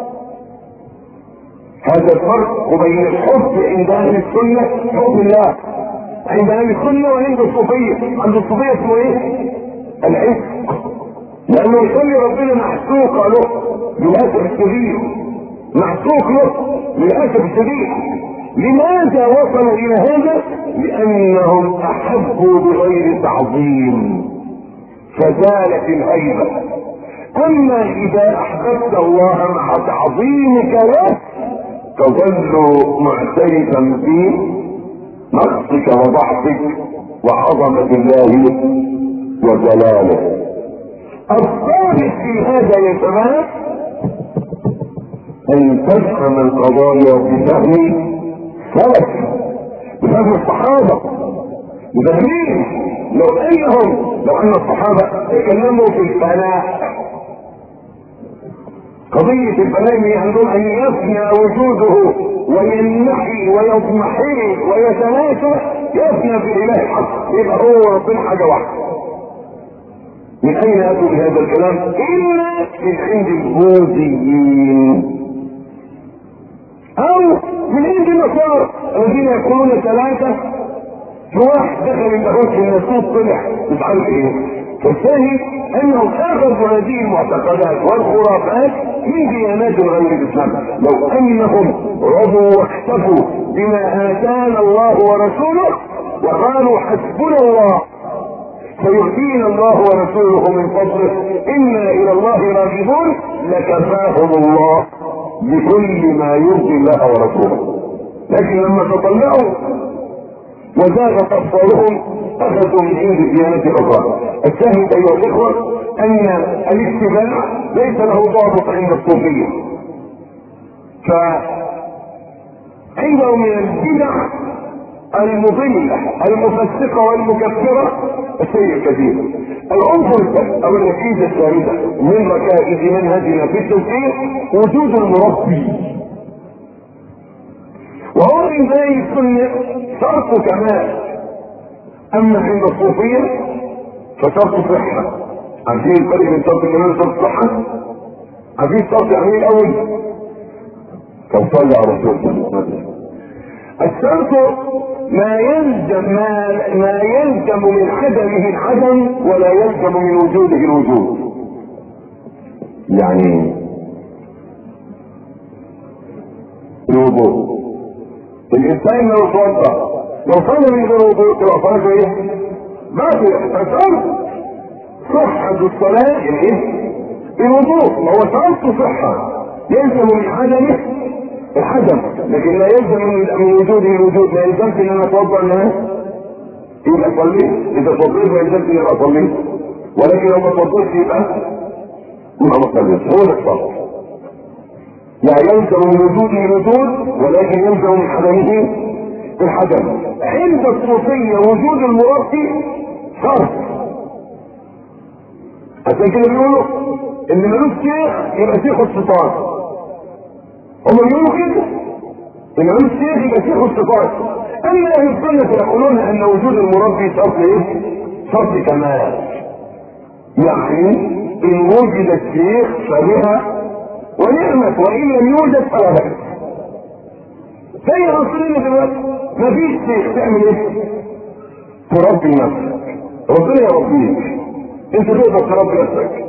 هذا الفرق بين الحب عند اهل السنة حب الله عند اهل السنة وعند الصوفية. عند الصوفية اسمه ايه؟ العشق، لانه يخلي ربنا محسوق له للاسف الشديد، محسوق له للاسف الشديد. لماذا وصلوا الى هذا؟ لانهم احبوا بغير تعظيم فزالت الهيبة. اما اذا احببت الله مع تعظيمك له تظل معترفا به نقصك وضعفك وعظمة الله وجلاله. الثالث في هذا يا شباب ان تفهم القضايا بفهم سلف، بفهم الصحابة، بفهمين. لو انهم لو ان الصحابة تكلموا في الفناء، قضية الفناء هي عندهم ان يفنى وجوده وينمحي ويضمحل ويتناسى، يفنى في الاله الحق، يبقى هو ربنا حاجة واحدة. من اين اتوا بهذا الكلام؟ الا من عند البوذيين او من عند النصارى الذين يقولون ثلاثة في واحد دخل اللاهوت في الناسوت طلع مش عارف ايه. فالثاني انهم اخذوا هذه المعتقدات والخرافات من ديانات غير الاسلام. لو انهم رضوا واكتفوا بما اتانا الله ورسوله وقالوا حسبنا الله سيؤتينا الله ورسوله من فضله انا الى الله راغبون، لكفاهم الله بكل ما يرضي الله ورسوله. لكن لما تطلعوا وزاغت ابصارهم اخذوا من عند الديانات الاخرى. الشاهد ايها الاخوه ان الاتباع ليس له ضابط عند الصوفيه، فعنده من البدع المضلة المفسقة والمكفرة الشيء الكثير. العنصر او النتيجة الثالثة من ركائز منهجنا في التوحيد وجود المربي، وهو من ذلك السنة شرط كمال. اما عند الصوفية فشرط صحة. عارفين الفرق بين شرط الكمال وشرط الصحة؟ عارفين شرط يعني ايه الاول؟ كم صلى على رسول الله. الشرط ما يلزم ما, ما يلزم من عدمه العدم ولا يلزم من وجوده الوجود. يعني الوضوء، الانسان لو توضا لو صلى من غير وضوء تبقى صلاته ايه؟ باطلة. فشرط صحة الصلاة ايه؟ الوضوء. ما هو شرط صحة يلزم من عدمه الحدث، لكن لا يلزم من وجوده الوجود. لا يلزمش ان انا اتوضا ان يبقى صليت، اذا صليت ما يلزمش ان يبقى صليت، ولكن لو ما اتوضيتش يبقى يبقى ما صليتش. هو ده الشرط. لا يلزم من وجوده الوجود ولكن يلزم من عدمه الحدث. عند الصوفية وجود المربي شرط. عشان كده بيقولوا ان ملوش شيخ يبقى شيخ الشيطان. هم يقولوا كده ان ملوش شيخ يبقى شيخ الشيطان. اما اهل السنه يقولون ان وجود المربي شرط ايه؟ شرط كمال. يعني ان وجد الشيخ فبها ونعمت، وان لم يوجد فلا بأس. زي عصرنا دلوقتي مفيش شيخ، تعمل ايه؟ تربي نفسك. ربنا يربيك، انت تقدر تربي نفسك؟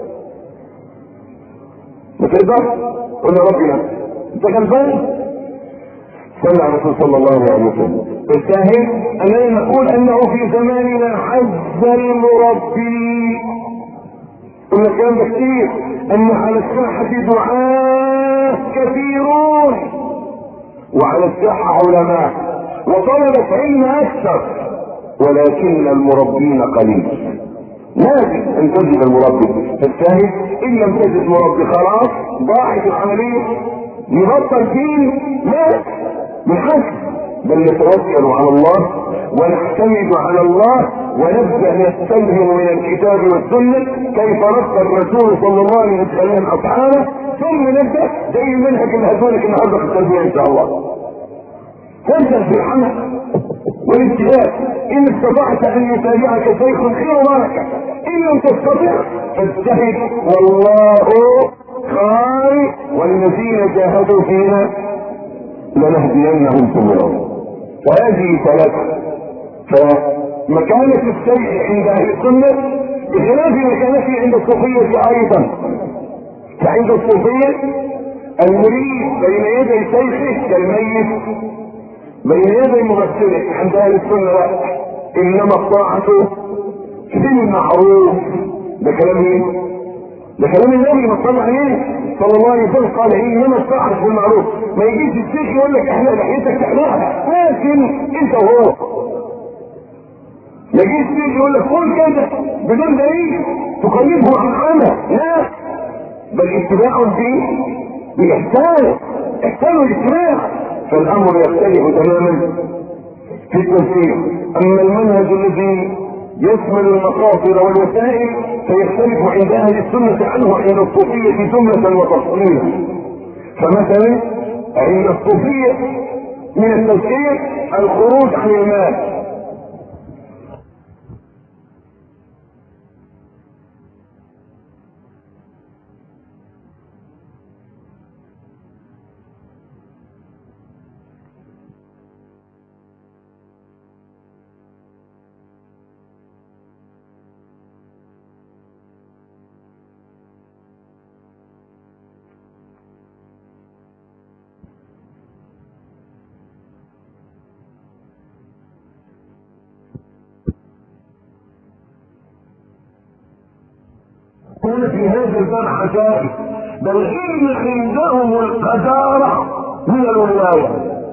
ما تقدر؟ قلنا ربي نفسك. انت غلبان؟ صلى على الرسول صلى الله عليه وسلم. الشاهد اننا نقول انه في زماننا حز المربي. قلنا الكلام ده كتير، ان على الساحة دعاة كثيرون وعلى الساحة علماء وطلبة علم اكثر، ولكن المربين قليل. لازم ان تجد المربي. فالشاهد ان لم تجد مربي خلاص ضاعت العملية. نبطل دين؟ لا بالعكس، بل نتوكل على الله ونعتمد على الله ونبدا نستلهم من الكتاب والسنه كيف رد الرسول صلى الله عليه وسلم اصحابه، ثم نبدا زي المنهج اللي هدولك النهارده في التربيه ان شاء الله. تبدا في الحمل والابتلاء. ان استطعت ان يتابعك شيخ خير بركه، ان لم تستطع فاجتهد والله قال والذين جاهدوا فينا لنهدينهم سبلهم. وهذه ثلاثة. فمكانة الشيء عند اهل السنة بخلاف مكانته عند الصوفية ايضا. فعند الصوفية المريد بين يدي شيخه كالميت بين يدي ممثله. عند اهل السنة لا، انما الطاعة في المعروف. ده كلام مين؟ ده كلام النبي ما صلى عليه صلى الله عليه وسلم. قال انما الطاعة في المعروف. ما يجيش الشيخ يقول لك احنا لحيتك تحلقها، ماشي لكن انت وهو ما يجيش تيجي يقول لك قول كده بدون دليل تقلبه عن عمى، لا، بل اتباع فيه باحسان، احسان الاتباع. فالامر يختلف تماما في التفسير. اما المنهج الذي يشمل المقاصد والوسائل فيختلف عند اهل السنه عنه عند الصوفيه جمله وتفصيلا. فمثلا عند الصوفيه من التفسير الخروج عن المال، كان في هذا الباب عجائب، بل ان عندهم القدارة من الولاية.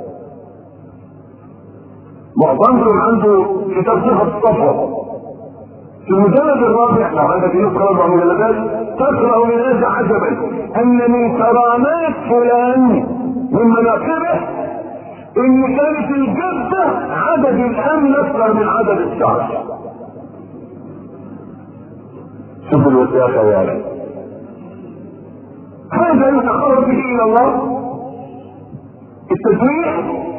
معظمهم عنده كتاب صفة الصفوة في المجلد الرابع، لو عندك نسخة اربع مجلدات، تقرأ من هذا عجبا ان من كرامات فلان من مناقبه ان كانت الجدة عدد الامن اكثر من عدد الشعب. شوف الوثيقة يا رب، هذا يتقرب به الى الله. التسويح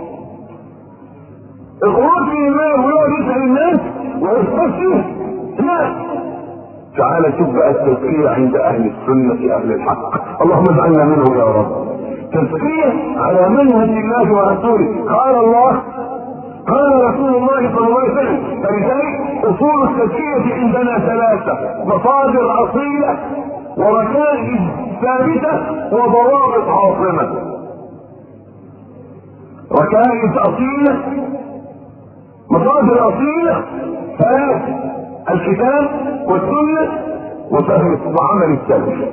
الخروج من المال ويقعد يسأل الناس ويستفسر، لا. تعال شوف بقى التزكية عند اهل السنة اهل الحق، اللهم اجعلنا منه يا رب. تزكية على منهج الله ورسوله. قال الله قال رسول الله صلى الله عليه وسلم. فلذلك اصول التزكية عندنا ثلاثة: مصادر اصيلة وركائز ثابتة وضوابط عاصمة. ركائز اصيلة، مصادر اصيلة ثلاث: الكتاب والسنة وفهم وعمل السلف.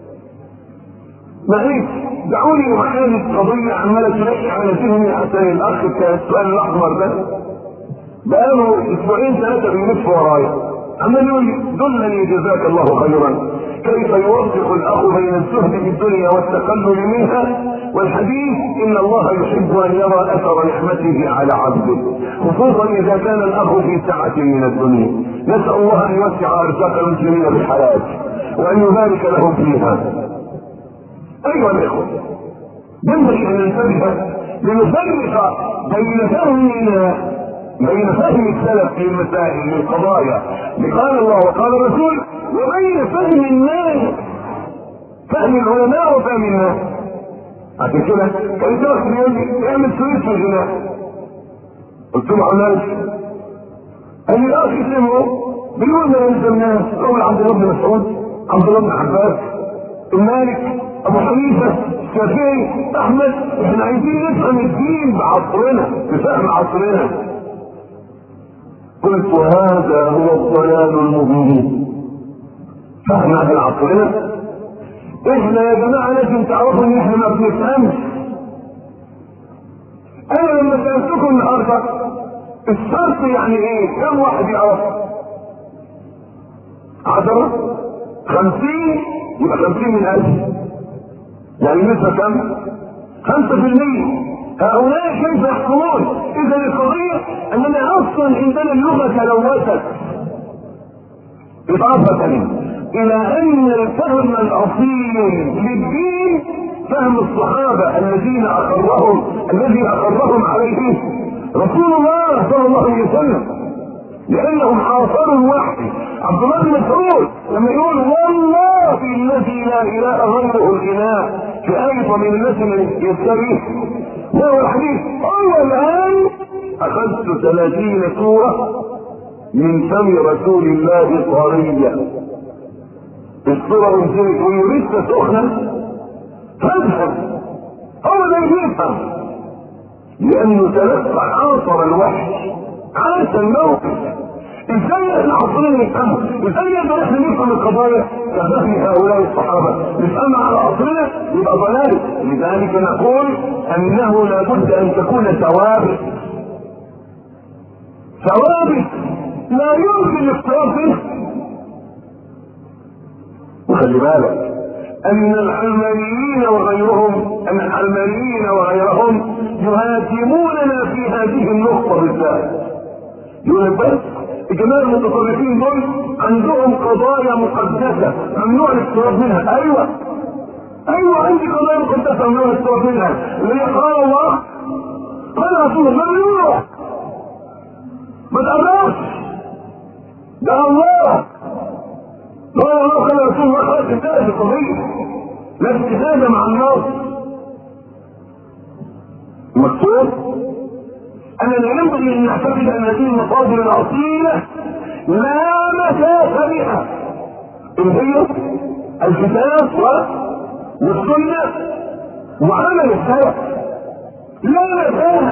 معلش دعوني احادث قضية عمالة تلقي على ذهني عشان الاخ بتاع السؤال الاحمر ده بقاله اسبوعين ثلاثة بيلف ورايا، عمال يقول لي دلني جزاك الله خيرا كيف يوفق الاخ بين الزهد في الدنيا والتقلل منها والحديث ان الله يحب ان يرى اثر نعمته على عبده، خصوصا اذا كان الاخ في سعة من الدنيا. نسأل الله ان يوسع ارزاق المسلمين بالحياة وان يبارك لهم فيها. ايها الاخوة، ينبغي ان ننتبه لنفرق بين فهمنا بين فهم السلف في المسائل للقضايا قال الله وقال الرسول وبين فهم الناس، فهم العلماء وفهم الناس. عشان كده كان شخص بيقول لي اعمل سويس في الغناء، قلت له عملت، قال لي اخي اسمه بيقول ما يلزمناش قول عبد الله بن مسعود، عبد الله بن عباس، المالك، ابو حنيفه، الشافعي، احمد. احنا عايزين نفهم الدين بعصرنا بفهم عصرنا. قلت وهذا هو الضلال المبين. فاحنا في عصرنا احنا يا جماعه لازم تعرفوا ان احنا ما بنفهمش. انا لما سالتكم النهارده الشرط يعني ايه؟ كم واحد يعرف؟ عشرة؟ خمسين؟ يبقى خمسين من ألف، يعني النسبة كم؟ خمسة في المية. هؤلاء كيف يحكمون؟ اذا القضية اننا اصلا عندنا اللغة تلوثت، اضافة الى ان الفهم الاصيل للدين فهم الصحابة الذين اقرهم الذي اقرهم عليه رسول الله صلى الله عليه وسلم، لانهم عاصروا الوحي. عبد الله بن مسعود لما يقول والله الذي لا اله غيره الغناء في آية من الناس من يستريح له الحديث، هو الان اخذت ثلاثين سورة من فم رسول الله طرية، الصورة انزلت ويريد سخنة فاذهب. هو ده يفهم لانه تلقى عاصر الوحي عاش الموقف. ازاي احنا عصرنا نفهمه؟ ازاي نقدر احنا نفهم القضايا كفهم هؤلاء الصحابه؟ نفهمها على عصرنا يبقى ضلال. لذلك نقول انه لابد ان تكون ثوابت ثوابت لا يمكن الاختلاف فيه. وخلي بالك ان العلمانيين وغيرهم ان العلمانيين وغيرهم يهاجموننا في هذه النقطة بالذات. يقول بس الجماعة المتطرفين دول عندهم قضايا مقدسة ممنوع الاختلاف منها. ايوه ايوه عندي قضايا مقدسة ممنوع الاختلاف منها، اللي قال الله قال رسول الله ممنوع ما تقربش. ده الله قال الله قال رسول الله خلاص انتهت القضية، لا استفادة مع الناس. مكتوب أننا ينبغي أن نعتقد أن هذه المصادر الأصيلة لا مساس بها، إن هي الكتاب والسنة وعمل السلف، لا مساس.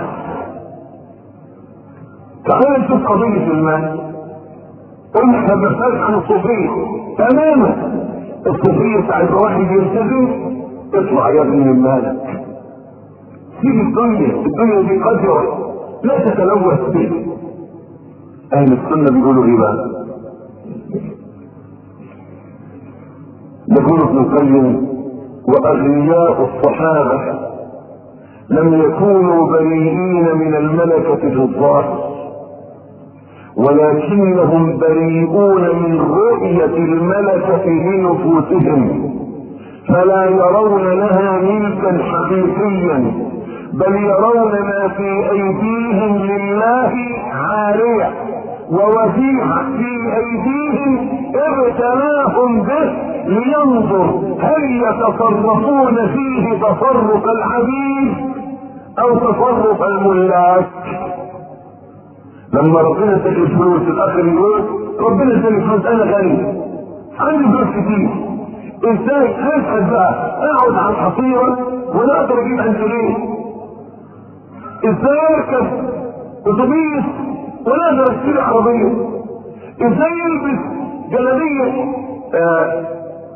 تعالوا نشوف قضية المال. قلنا احنا بنختلف عن الصوفية تماما. الصوفية بتاعت واحد يلتزم اطلع يا ابني من مالك، سيب الدنيا، الدنيا دي قدرة لا تتلوث بها. اهل السنة بيقولوا ايه بقى؟ يقول ابن القيم واغنياء الصحابة لم يكونوا بريئين من الملكة في الظاهر، ولكنهم بريئون من رؤية الملكة لنفوسهم، فلا يرون لها ملكا حقيقيا، بل يرون ما في ايديهم لله عارية ووثيقة في ايديهم ابتلاهم به لينظر هل يتصرفون فيه تصرف العبيد او تصرف الملاك. لما ربنا اداني الفلوس الاخر يقول ربنا اداني فلوس انا غني عندي فلوس كتير، ازاي اسال بقى اقعد على الحصيره ولا اقدر اجيب انسولين؟ ازاي اركب اتوبيس ولا اقدر اشتري عربيه؟ ازاي يلبس جلابيه آه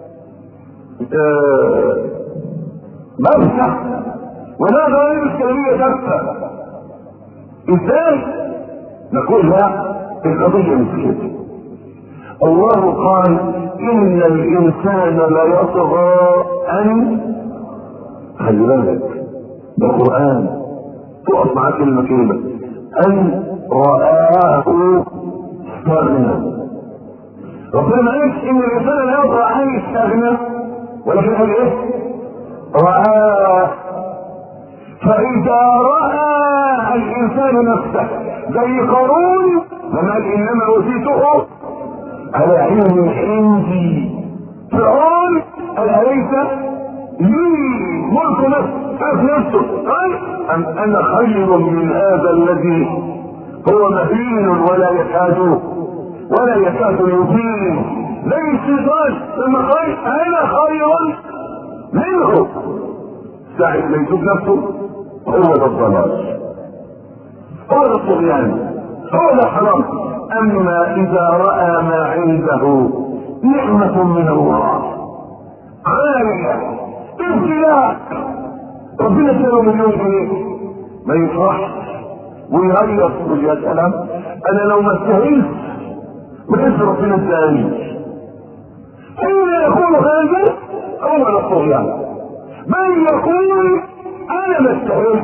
آه مفتح ولا اقدر البس جلابيه دفه؟ ازاي؟ نقول لا، القضيه مش كده. الله قال ان الانسان لا يطغى ان، خلي بالك ده قرآن تقف معاه كلمة كلمة، ان رآه استغنى. ربنا ما قالش ان الانسان لا يطغى ان يستغنى، ولكن قال ايه؟ رآه. فاذا رأى الانسان نفسه زي قارون لما قال انما اوتيته على علم عندي، فرعون قال اليس لي ملك نفسه، شاف نفسه قال ام انا خير من هذا الذي هو مهين ولا يكاد ولا يكاد يبين. زي الشيطان لما قال انا خير منه، ساعة ما يشوف نفسه هو ده الضلال، هو ده الطغيان، هو ده الحرام. اما اذا رأى ما عنده نعمة من الله عالية ابتلاء، ربنا اداله مليون جنيه ما يفرحش ويهيص ويقول يا سلام انا لو ما استاهلت ما كانش ربنا اداني. اين يكون هذا؟ هو ده الطغيان. من يقول انا ما استاهلت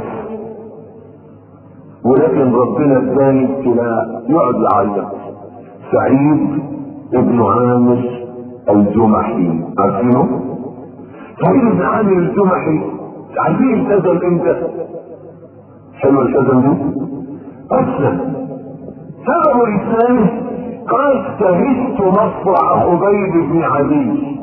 ولكن ربنا اداني ابتلاء يقعد يعيط. سعيد ابن عامر الجمحي عارفينه؟ سعيد ابن عامر الجمحي عارفين التزم امتى؟ حلو التزم دي؟ اسلم. سبب الاسلام قال شهدت مصرع خبيب بن عدي.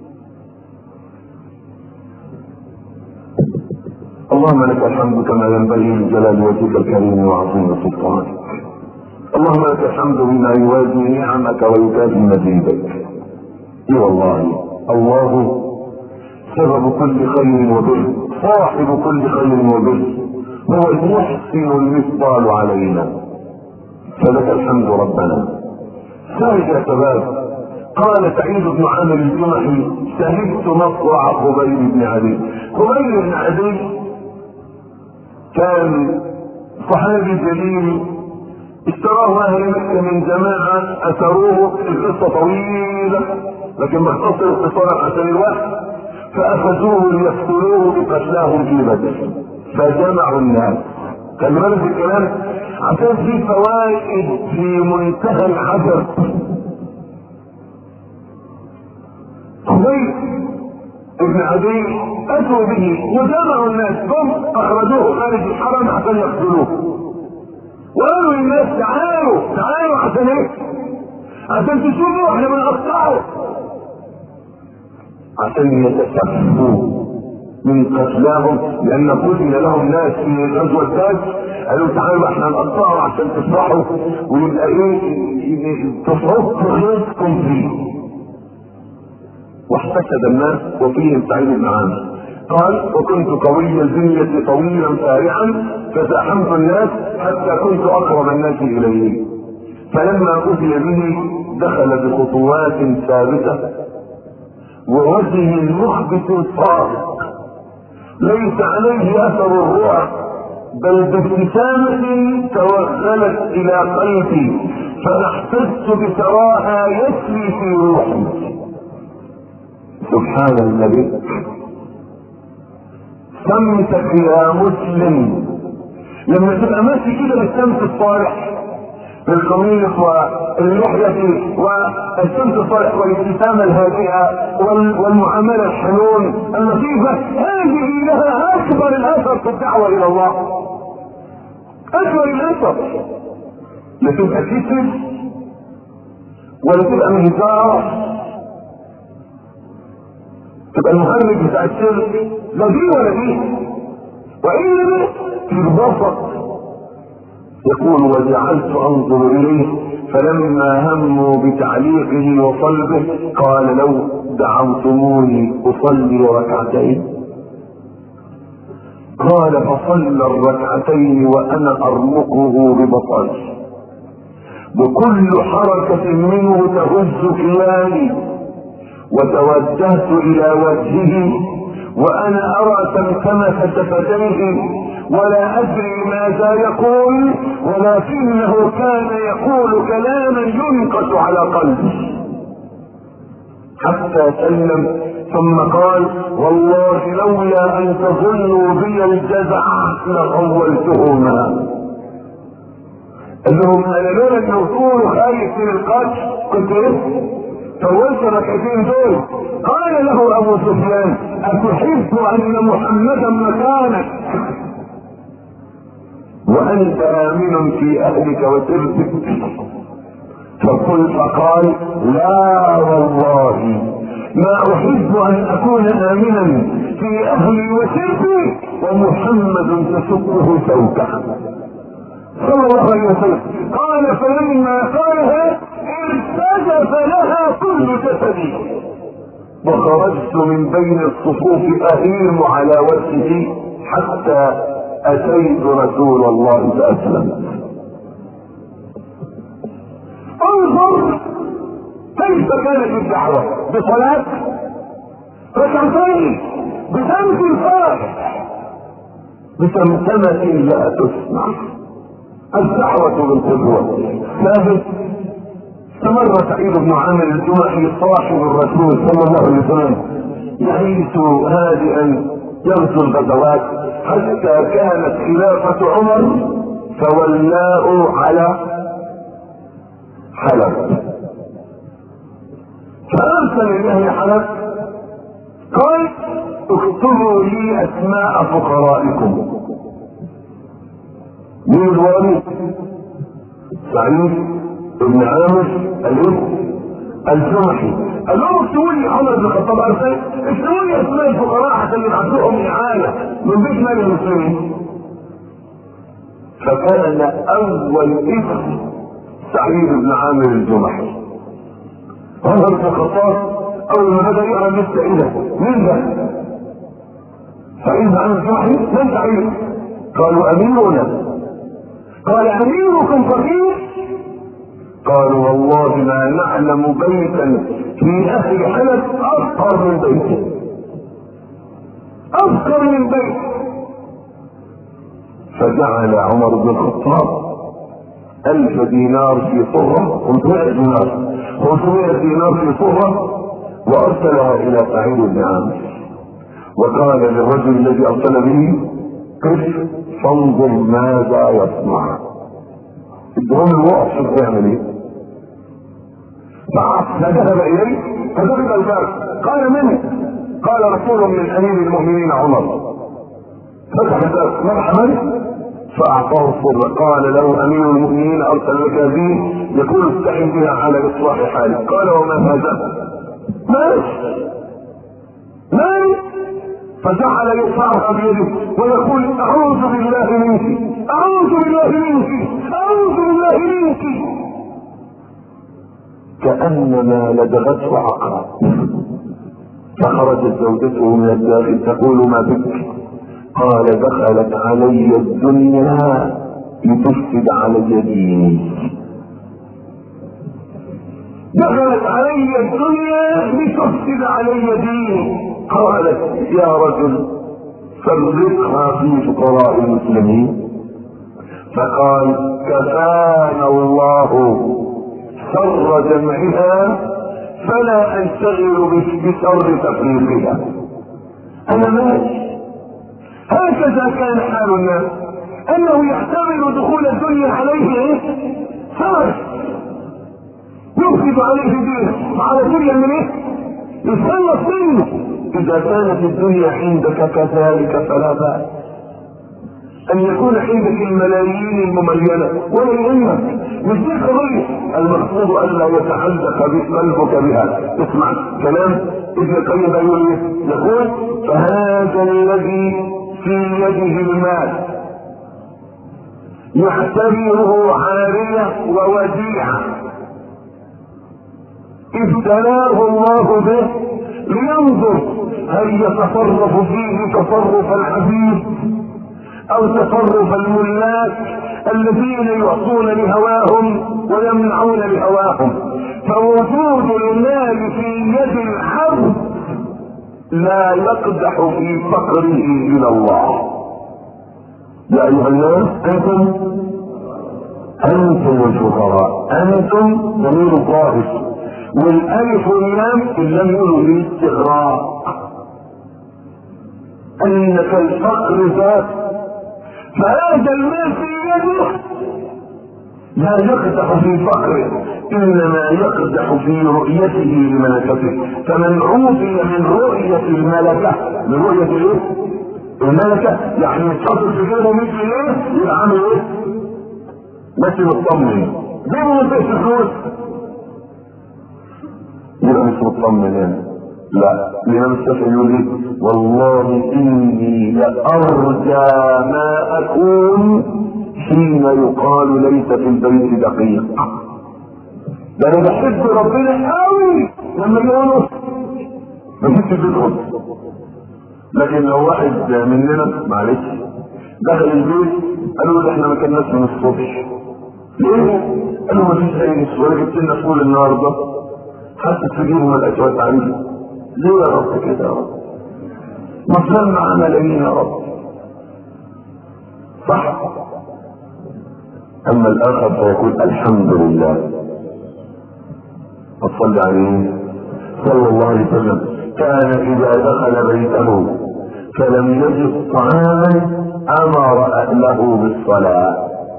اللهم لك الحمد كما ينبغي لجلال وجهك الكريم وعظيم سلطانك. اللهم لك الحمد بما يوازي نعمك ويكافئ مزيدك. اي والله الله سبب كل خير وبر، صاحب كل خير وبر، هو المحسن المفضال علينا، فلك الحمد ربنا. سعيد يا شباب. قال سعيد بن عامر الجمحي شهدت مصرع خبيب بن عدي. خبيب بن عدي كان صحابي جليل اشتراه اهل مكة من جماعة اثروه، القصة طويلة لكن بختصر اختصارا عشان الوقت. فاخذوه ليقتلوه بقتلاهم في بدر، فجمعوا الناس. خلي بالك الكلام عشان في فوائد في منتهى العجب. قبيل ابن عدي اتوا به وجمعوا الناس، ثم اخرجوه خارج الحرم عشان يقتلوه، وقالوا للناس تعالوا تعالوا عشان ايه؟ عشان تشوفوا احنا بنقطعه، عشان يتكفوا من قتلاهم، لان قتل لهم ناس في غزوة بدر. قالوا تعالوا احنا نقطعه عشان تفرحوا ويبقى ايه تصعدوا خيركم فيه. واحتسد الناس وفيهم سعيد بن عامر قال وكنت قوي البنية طويلا سارعا فزاحمت الناس حتى كنت اقرب الناس اليه، فلما قتل به دخل بخطوات ثابتة ووجه مخبت صادق ليس عليه اثر الرعب، بل بابتسامة توغلت الى قلبي فاحسست بتراها يسري في روحي. سبحان النبي. سمتك يا مسلم لما تبقى ماشي كده بالسمت الصالح بالقميص واللحية والسمت الصالح والابتسامة الهادئة والمعاملة الحنون اللطيفة، هذه لها اكبر الاثر في الدعوة الى الله، اكبر الاثر. لا تبقى كسر ولا تبقى مهزار، تبقى المحرك بتاع الشرك لا دي ولا دي، وإنما في البسط. يقول وجعلت انظر اليه فلما هموا بتعليقه وصلبه قال لو دعوتموني اصلي ركعتين قال فصلى الركعتين وانا ارمقه ببصري وكل حركة منه تهز كياني، وتوجهت الى وجهه وانا ارى تمتمة شفتيه ولا ادري ماذا يقول، ولكنه كان يقول كلاما ينقش على قلبي حتى سلم، ثم قال والله لولا ان تظنوا بي الجزع لطولتهما. قال لهم انا لولا ان يكونوا خايف من القتل كنت ايه طولت ركعتين دول. قال له ابو سفيان اتحب ان محمدا مكانك وانت امن في اهلك وسرتك؟ فقل فقال لا والله ما احب ان اكون امنا في اهلي وسرتي ومحمد تسبه سوكه صلى الله عليه وسلم. قال فلما قالها ارتجف لها كل جسدي وخرجت من بين الصفوف اهيم على وجهي حتى اتيت رسول الله فاسلمت. انظر كيف كانت الدعوة بصلاة ركعتين بسمت الفرح بسمسمة لا تسمع. الدعوة بالقدوة. ثابت استمر سعيد بن عامر الجمحي صاحب الرسول صلى الله عليه وسلم يعيش هادئا يغزو الغزوات حتى كانت خلافة عمر فولاه على حلب، فارسل اليه حلب قال اكتبوا لي اسماء فقرائكم. مين الوالي؟ سعيد ابن عامر الجمحي. قال لهم اكتبوا لي عمر بن الخطاب ارسل اكتبوا لي اسماء الفقراء عشان يبعثوهم اعانه من بيت مال المسلمين. فكان اول اسم سعيد بن عامر الجمحي. عمر بن الخطاب اول ما بدا يقرا لسه ايه ده؟ مين ده؟ سعيد بن عامر الجمحي؟ من سعيد؟ قالوا اميرنا. قال اميركم فقير؟ قالوا والله ما نعلم بيتا في اهل حلب افقر من بيته، افقر من بيت. فجعل عمر بن الخطاب ألف دينار في صرة، خمسمائة دينار خمسمائة دينار في صرة، وأرسلها إلى سعيد بن عامر، وقال للرجل الذي أرسل به: قف فانظر ماذا يصنع. الدهم الوقف شوف يعمل ايه. فذهب إليه فدخل الباب، قال: من؟ قال: رسول من أمير المؤمنين عمر. فتح الباب: مرحبا. فأعطاه الصرة. قال له: أمير المؤمنين أرسل لك هذه، يقول استعن بها على إصلاح حالك. قال: وما هذا؟ مات مات. فجعل يرفعها بيده ويقول: أعوذ بالله منك، أعوذ بالله منك، أعوذ بالله منك، كأنما لدغته عقرب. فخرجت زوجته من الداخل تقول: ما بك؟ قال: دخلت علي الدنيا لتفسد علي ديني. دخلت علي الدنيا لتفسد علي ديني. قالت: يا رجل فرقها في فقراء المسلمين. فقال: كفانا الله شر جمعها فلا انشغل بشر تفريقها. انا ماشي. هكذا كان حال الناس، انه يحتمل دخول الدنيا عليه ايه؟ فرج يفسد عليه دينه، على دنيا من ايه؟ يتخلص منه. اذا كانت الدنيا عندك كذلك فلا بأس ان يكون عندك الملايين المملينة ولا يهمك، مش دي قضية. المقصود الا يتعلق قلبك بها. اسمع كلام ابن القيم يقول ايه؟ يقول: فهذا الذي في يده المال يعتبره عارية ووديعة ابتلاه الله به لينظر هل يتصرف فيه تصرف العبيد او تصرف الملاك الذين يعطون لهواهم ويمنعون لهواهم. فوجود المال في يد العبد لا يقدح في فقره الى الله. يا ايها الناس انتم انتم الفقراء، انتم ضمير الطائف، والالف واللام لم يقولوا للاستغراق، انك الفقر ذات. فهذا المال في يده لا يقدح في فقره، انما يقدح في رؤيته لملكته. فمن عوفي من رؤية الملكة، من رؤية ايه؟ الملكة، يعني يتصل في جيبه مثل ايه؟ يبقى عامل ايه؟ ماشي مطمن. جيبه ما فيش فلوس يبقى مش مطمن يعني. لا، الإمام الشافعي يقول لي: والله إني لأرجى ما أكون حين يقال ليس في البيت دقيق. ده أنا بحب ربنا قوي لما يقولوا ما فيش بيدخل. لكن لو واحد مننا معلش دخل البيت قالوا له: احنا ما كناش من الصبح. ليه؟ قالوا: ما فيش أي نصف، ولا جبت لنا فول النهارده حتى تجيبوا من الأجوات عليه. ليه يا رب كده يا رب؟ مصر معنا لمين يا رب؟ صح. اما الاخر فيقول: الحمد لله. وصلي عليه صلى الله عليه وسلم: كان اذا دخل بيته فلم يجد طعاما امر اهله بالصلاه.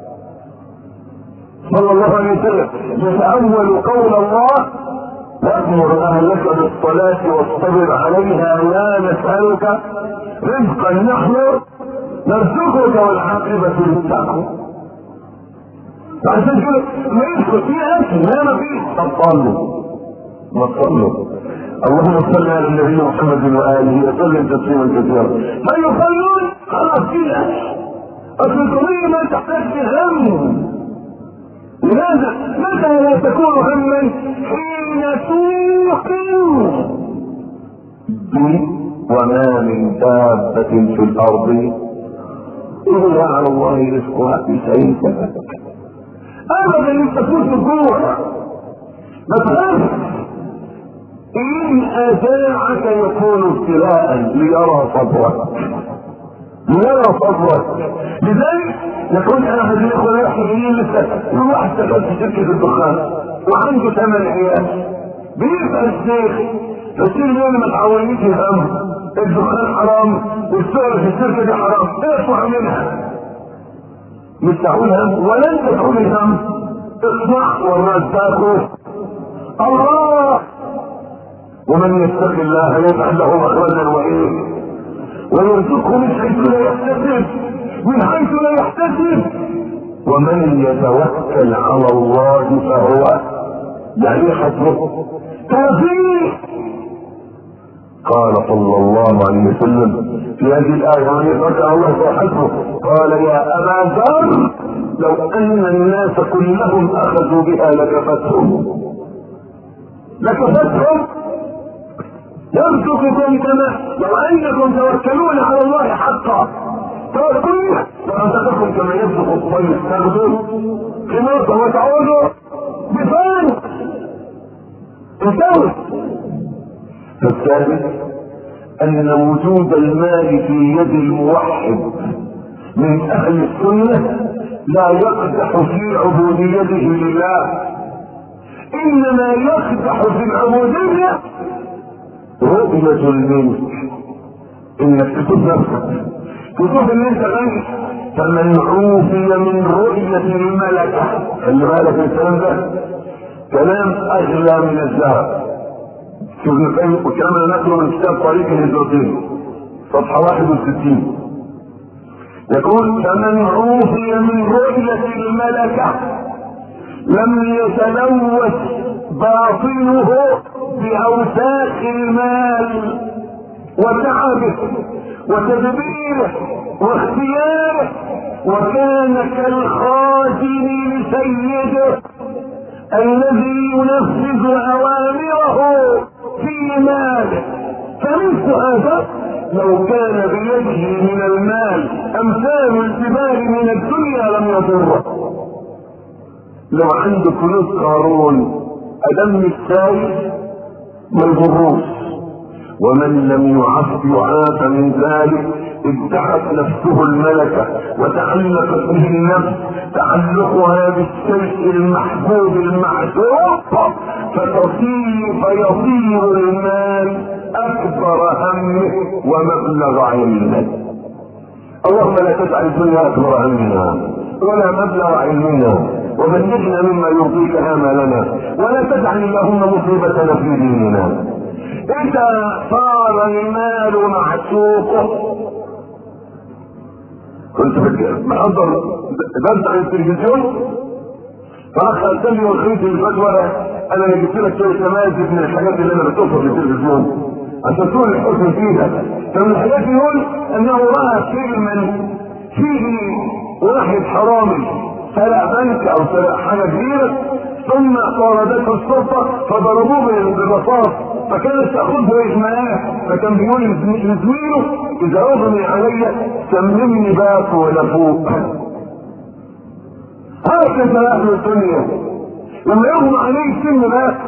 صلى الله عليه وسلم يتأول قول الله: وأمر أهلك بالصلاة واصطبر عليها لا نسألك رزقا نحن نرزقك والعاقبة للتقوى. فعشان كده ما يدخل فيه أكل، لا ما فيه. طب صلوا ما تصلوا. اللهم صل على النبي محمد وآله وسلم تسليما كثيرا. ما يصلون خلاص فيه أكل. أصل القضية ما تحتاج هم. لماذا؟ متى لا تكون هما؟ حين توقن وما من دابة في الأرض إلا على الله رزقها في شيء سبب. أبدا أنت تكون الجوع ما تخافش. إن أذاعك يكون ابتلاء ليرى صبرك، ليرى صبرك. لذلك يكون أنا هذه الأخوة يحيين لسه من واحد شغال في شركة الدخان وعنده ثمان عيال بيسأل الشيخ الشيخ اللي ما تعودنيش هم الدخان حرام والشغل في الشركة دي حرام اطلع منها مش تعول هم ولا انت تعول هم اطلع والرزاق الله ومن يتق الله يجعل له مخرجا وايه ويرزقه من حيث لا يحتسب من حيث لا يحتسب ومن يتوكل على الله فهو يعني حسبه كافي. قال صلى الله عليه وسلم في هذه الآية ومن يتوكل على الله فهو حسبه قال يا أبا ذر لو أن الناس كلهم أخذوا بها لكفتهم لكفتهم يرزقكم كما لو انكم توكلون على الله حقا توكلوا ورزقكم كما يرزق الطير تاخذوه خماصه وتعودوا بفان انتهوا. فالثالث ان وجود المال في يد الموحد من اهل السنه لا يقدح في عبوديته لله انما يقدح في العبوديه رؤية الملك انك تشوف نفسك تشوف ان انت غني فمن عوفي من رؤية الملكة خلي بالك الكلام ده كلام اغلى من الذهب. شوف نفهم وكلام نقله من كتاب طريق الهجرتين صفحة واحد وستين يقول فمن عوفي من رؤية الملكة لم يتلوث باطنه بأوساخ المال وتعبه وتدبيره واختياره وكان كالخازن لسيده الذي ينفذ أوامره في ماله. فمثل هذا لو كان بيده من المال أمثال الجبال من الدنيا لم يضره. لو عنده فلوس قارون أدم السائل ما يضروش ومن لم يعف يعاف من ذلك ادعت نفسه الملكة وتعلقت به النفس تعلقها بالشيء المحبوب المعشوق فتصير فيصير المال اكبر همه ومبلغ علمه. اللهم لا تجعل الدنيا اكبر همنا ولا مبلغ علمنا وبلغنا مما يرضيك امالنا ولا تجعل اللهم مصيبتنا في ديننا. اذا صار المال معشوقه كنت بحضر درس عن التلفزيون فاخ ارسل لي والخيط الفجوه انا اللي جبت لك شويه نماذج من الحاجات اللي انا بشوفها في التلفزيون عشان تقول الحسن فيها. فمن الحاجات يقول انه راى فيلما فيه واحد حرامي سرق بنك او سرق حاجه كبيره ثم طاردته الشرطه فضربوه بالرصاص فكانت تاخذه ويجمعاه فكان بيقول لزميله اذا اغمي علي سممني باك ولا فوق. هكذا اهل الدنيا لما يغمى عليه سم باك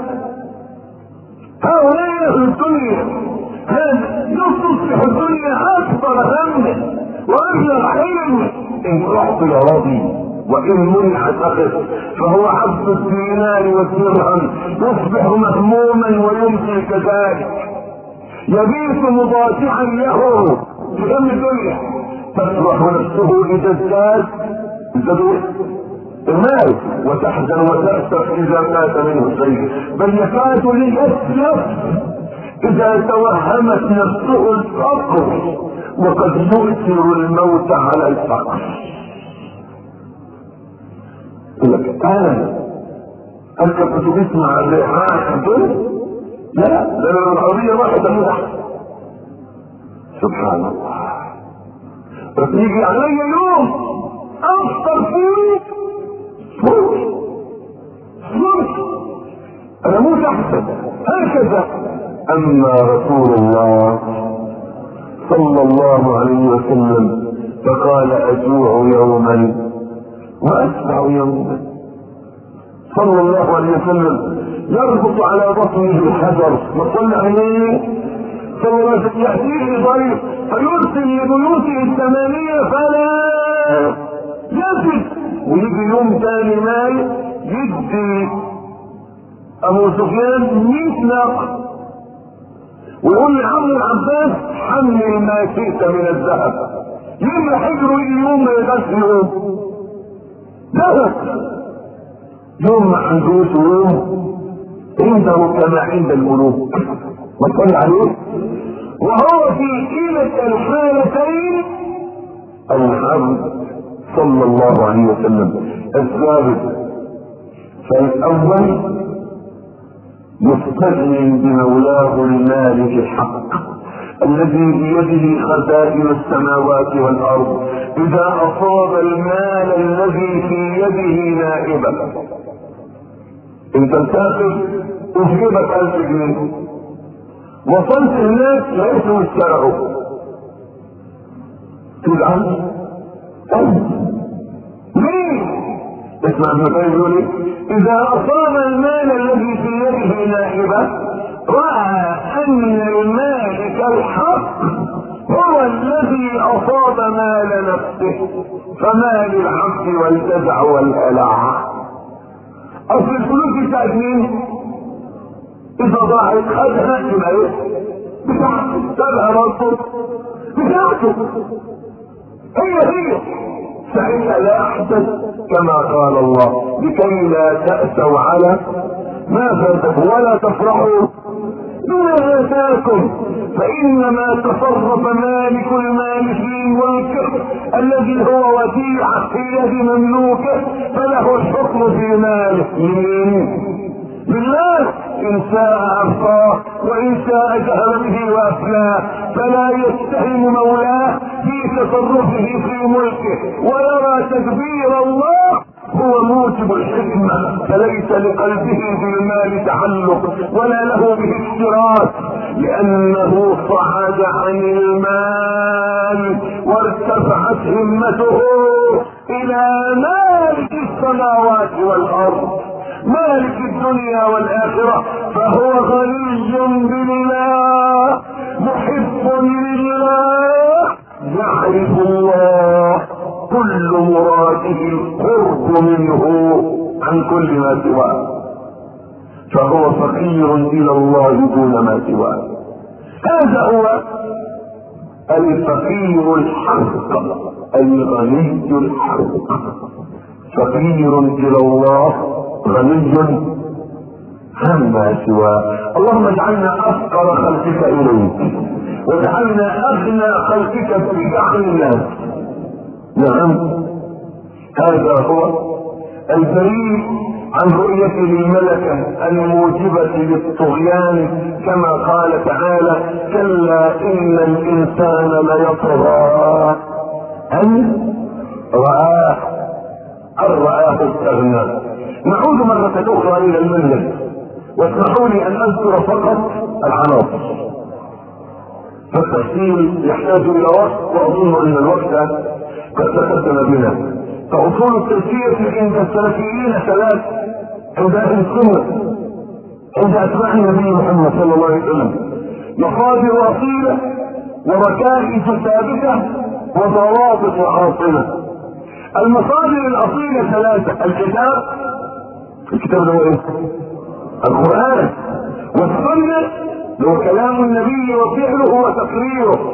هؤلاء اهل الدنيا هذا تصبح الدنيا اكبر همه وابلغ علمه ان اعطي راضي وإن منع سخط فهو عبد الدينار والدرهم يصبح مهموما ويمسي كذلك يبيت مضاجعا له في دم الدنيا تفرح نفسه إذا ازداد المال وتحزن وتأسف إذا مات منه شيء بل يكاد للأسف إذا توهمت نفسه الفقر وقد يؤثر الموت على الفقر. يقول لك انا انت كنت تسمع الريحان دول لا لا لا العربيه واحده مزح سبحان الله بس يجي علي يوم افطر فيه فوق فوق انا مو تحسن هكذا. اما رسول الله صلى الله عليه وسلم فقال اجوع يوما وأسمع يوما صلى الله عليه وسلم يربط على بطنه الحجر وصلى عليه صلى الله عليه وسلم يأتيه ضيف فيرسل لبيوته الثمانية فلا يزد، ويجي يوم تاني مال يدي ابو سفيان مئة ناقة ويقول لعم العباس حمل ما شئت من الذهب، يوم حجره يوم ما يغسل يوم ذهب، يوم ما عندوش يوم عنده كما عند الملوك ما تصلي عليه. وهو في كلا الحالتين الحمد صلى الله عليه وسلم الثابت. فالاول مستغن بمولاه المالك الحق الذي بيده خزائن السماوات والارض، اذا اصاب المال الذي في يده نائبا، انت مسافر وفي جيبك الف جنيه، وصلت هناك لقيته اشترعوا، تزعل؟ ليه؟ اسمع ابن القيم يقول ايه؟ اذا اصاب المال الذي في يده نائبه راى ان المالك الحق هو الذي اصاب مال نفسه، فما للعبد والجزع والهلع. اصل الفلوس بتاعت مين؟ اذا ضاعت خدها يبقى ايه؟ بتاعته، سابها برضه بتاعته، هي هي ساعتها لا احدث كما قال الله لكي لا تأسوا على ما فاتكم ولا تفرحوا بما اتاكم، فانما تصرف مالك المال في ملكه الذي هو وديعة في يد مملوكه، فله الحكم في ماله. لمين؟ بالله. ان شاء ابقاه وان شاء ذهب به وافناه، فلا يتهم مولاه في تصرفه في ملكه ويرى تدبير الله هو موجب الحكمة، فليس لقلبه بالمال تعلق ولا له به اشتراك، لانه صعد عن المال وارتفعت همته الى مالك السماوات والارض، مالك الدنيا والاخرة، فهو غني بالله محب لله يعرف الله، كل مراده القرب منه عن كل ما سواه، فهو فقير الى الله دون ما سواه. هذا هو الفقير الحق الغني الحق، فقير الى الله غني عما سواه. اللهم اجعلنا افقر خلقك اليك واجعلنا اغنى خلقك اتباع الناس. نعم، هذا هو البريء عن رؤية الملكة الموجبة للطغيان، كما قال تعالى كلا ان الانسان ليطغى ان رآه ان رآه استغنى. نعود مرة اخرى الى المنهج، واسمحوا لي ان اذكر فقط العناصر، فالتفصيل يحتاج الى وقت واظن ان الوقت قد تقدم بنا. فاصول التزكية عند السلفيين ثلاث، عند اهل السنة عند اتباع النبي محمد صلى الله عليه وسلم مصادر اصيلة وركائز ثابتة وضوابط عاصمة. المصادر الاصيلة ثلاثة: الكتاب، الكتاب اللي هو ايه؟ القرآن، والسنة اللي هو كلام النبي وفعله وتقريره،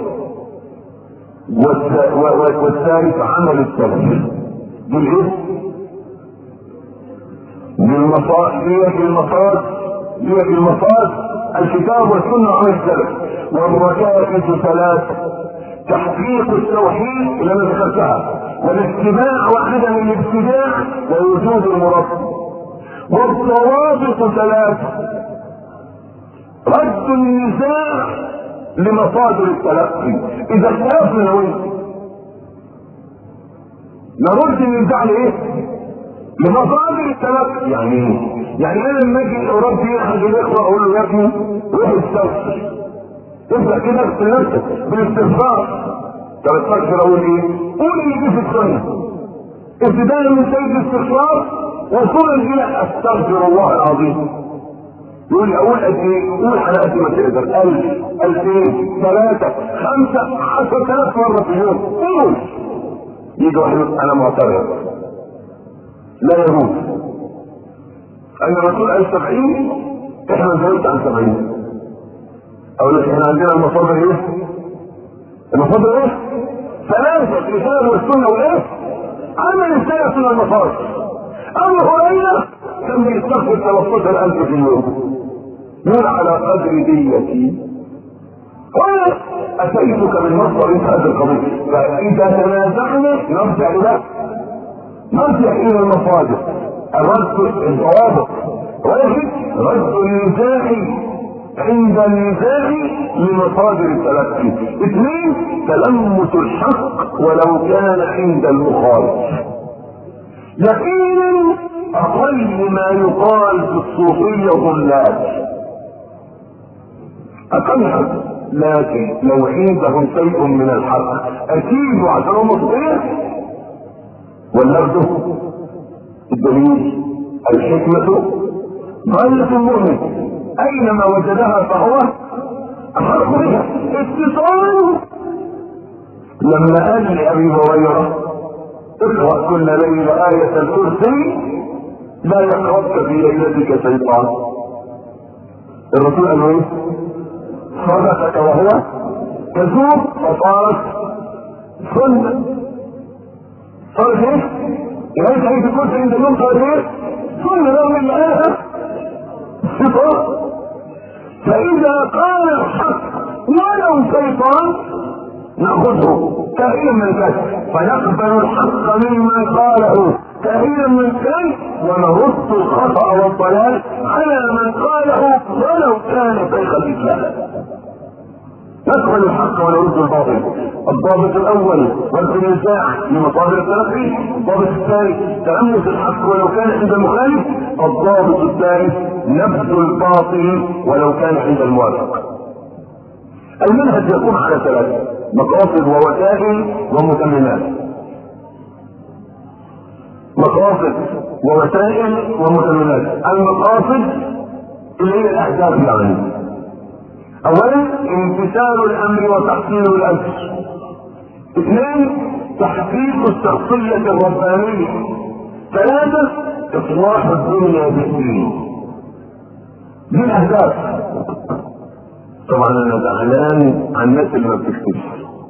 والثالث عمل السلف. بالايه؟ بالمصاد بالمصاد بالمصاد الكتاب والسنة عمل السلف. والركائز ثلاثة: تحقيق التوحيد اللي انا ذكرتها، والاتباع وعدم الابتداع، ووجود المراد. والضوابط ثلاثة: رد النزاع لمصادر التلقي، اذا اختلفنا وانت نرد النزاع لايه؟ لمصادر التلقي. يعني يعني انا لما اجي اربي احد الاخوه اقول له يا ابني روح استغفر، تبدا كده اغسل نفسك بالاستغفار. طب استغفر اقول ايه؟ قول اللي جه في السنه ابتداء من سيد الاستغفار وصولا الى استغفر الله العظيم. يقول لي اقول قد ايه؟ قول على قد ما تقدر، الف، الفين، ثلاثة، خمسة، عشرة آلاف مرة في اليوم. قول يجي واحد انا معترض، لا يجوز. ان الرسول قال سبعين، احنا نزلت عن سبعين. اقول لك احنا عندنا المصادر ايه؟ المصادر ايه؟ ثلاثة، الكتاب والسنة والايه؟ عمل السلف من المصادر. ابو هريرة كان بيستغفر ثلاثة عشر ألف في اليوم، يقول على قدر ديتي قال اتيتك بالمصدر في هذه القضية، فاذا تنازعنا نرجع الى نرجع الى المصادر. الرد الضوابط، واحد رد النزاع عند النزاع لمصادر التلقي، اثنين تلمس الحق ولو كان عند المخالف. يقينا اقل ما يقال في الصوفية ضلال، اقل، لكن لو عندهم شيء من الحق اكيد عشان هم صوفية. واللفظ الدليل الحكمة غاية المؤمن، اينما وجدها فهو احق بها. اتصال لما قال لابي هريرة اقرأ كل ليلة آية الكرسي لا يقربك في ليلتك شيطان، الرسول قال له ايه؟ صدقك وهو كذوب، فصارت سنة. صارت ايه؟ يبقى انت عايز الكرسي عند اليوم صارت ايه؟ سنة رغم اللي قالها صفة. فإذا قال الحق ولو شيطان نأخذه كائنا من كان، فنقبل الحق مما قاله كائنا من كان، ونرد الخطأ والضلال على من قاله ولو كان شيخ الإسلام. نقبل الحق ونرد الباطل. الضابط الاول رد النزاع لمصادر التلقي، الضابط الثاني تلمس الحق ولو كان عند المخالف، الضابط الثالث نبذ الباطل ولو كان عند الموافق. المنهج يقوم على ثلاثة: مقاصد ووسائل ومتممات. مقاصد ووسائل ومتممات. المقاصد اللي هي الاهداف العمليه. اولا امتثال الامر وتحصيل الاجر. اثنين تحقيق الشخصية الربانية. ثلاثة اصلاح الدنيا بالدين. دي الاهداف. طبعا انا زعلان عن الناس اللي ما بتكتبش.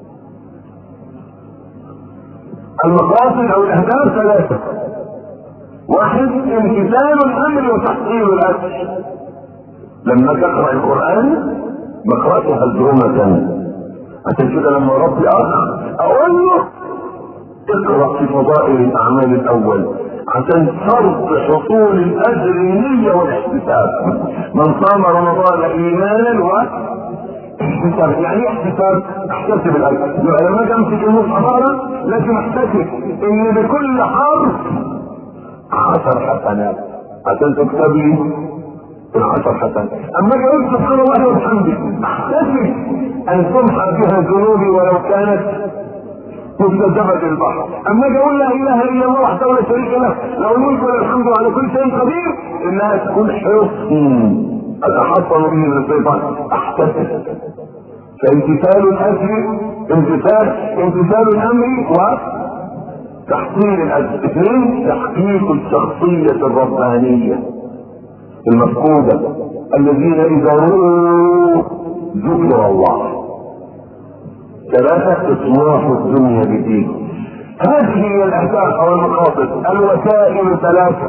المقاصد او الاهداف ثلاثة: واحد امتثال الامر وتحصيل الاجر. لما تقرأ القرآن ما قرأته هزرومة، عشان كده لما ربي اخر اقول له اقرأ في فضائل الاعمال الاول عشان شرط حصول الاجر النية والاحتساب. من صام رمضان ايمانا واحتساب. يعني ايه احتساب؟ احتسب الاجر. يبقى لما اجي امسك المصحف لازم احتسب ان بكل حرف عشر حسنات عشان تكتب لي العشر حسنات. اما اجي اقول سبحان الله وبحمده احتسب ان تمحى بها ذنوبي ولو كانت مستجبة البحر. اما اجي اقول لا اله الا الله وحده لا شريك له له الملك وله الحمد على كل شيء قدير، انها تكون حصن اتحصن به من الشيطان. احتسب. فامتثال الاجر امتثال امتثال الامر وتحصيل الاجر. اثنين تحقيق الشخصية الربانية المفقودة، الذين اذا رؤوا ذكر الله. ثلاثة اصلاح الدنيا بدين. هذه هي الاهداف او المقاصد. الوسائل ثلاثة.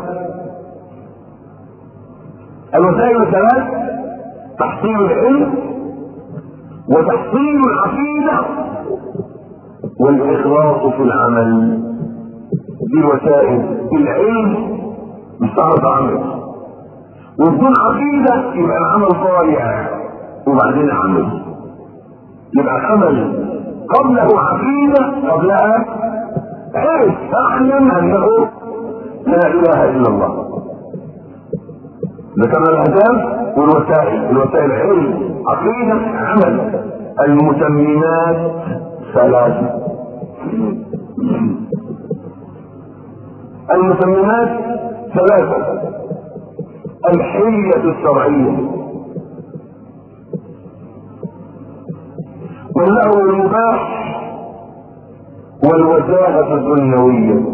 الوسائل ثلاث: تحصيل العلم وتحصيل العقيدة والاخلاص في العمل. دي الوسائل. العلم مستعرض عمل، وبدون عقيدة يبقى العمل ضايع وبعدين عمل. يبقى عمل قبله عقيدة قبلها عرف اعلم انه لا اله الا الله. ذكرنا الاهداف والوسائل. الوسائل علم، عقيدة، عمل. المتممات ثلاثة. المتممات ثلاثة: الحلية الشرعية، واللهو المباح، والوجاهة الدنيوية.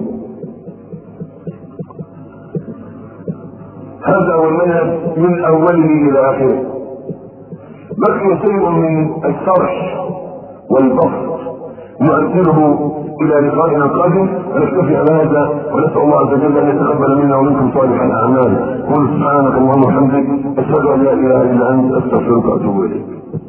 هذا هو المنهج من اوله الى اخره. بقي شيء من الشرح والبسط نؤثره الى لقائنا القادم، ونكتفي على هذا، ونسال الله عز وجل ان يتقبل منا ومنكم صالح الاعمال. قل سبحانك اللهم وبحمدك، اشهد ان لا اله الا انت، استغفرك واتوب اليك.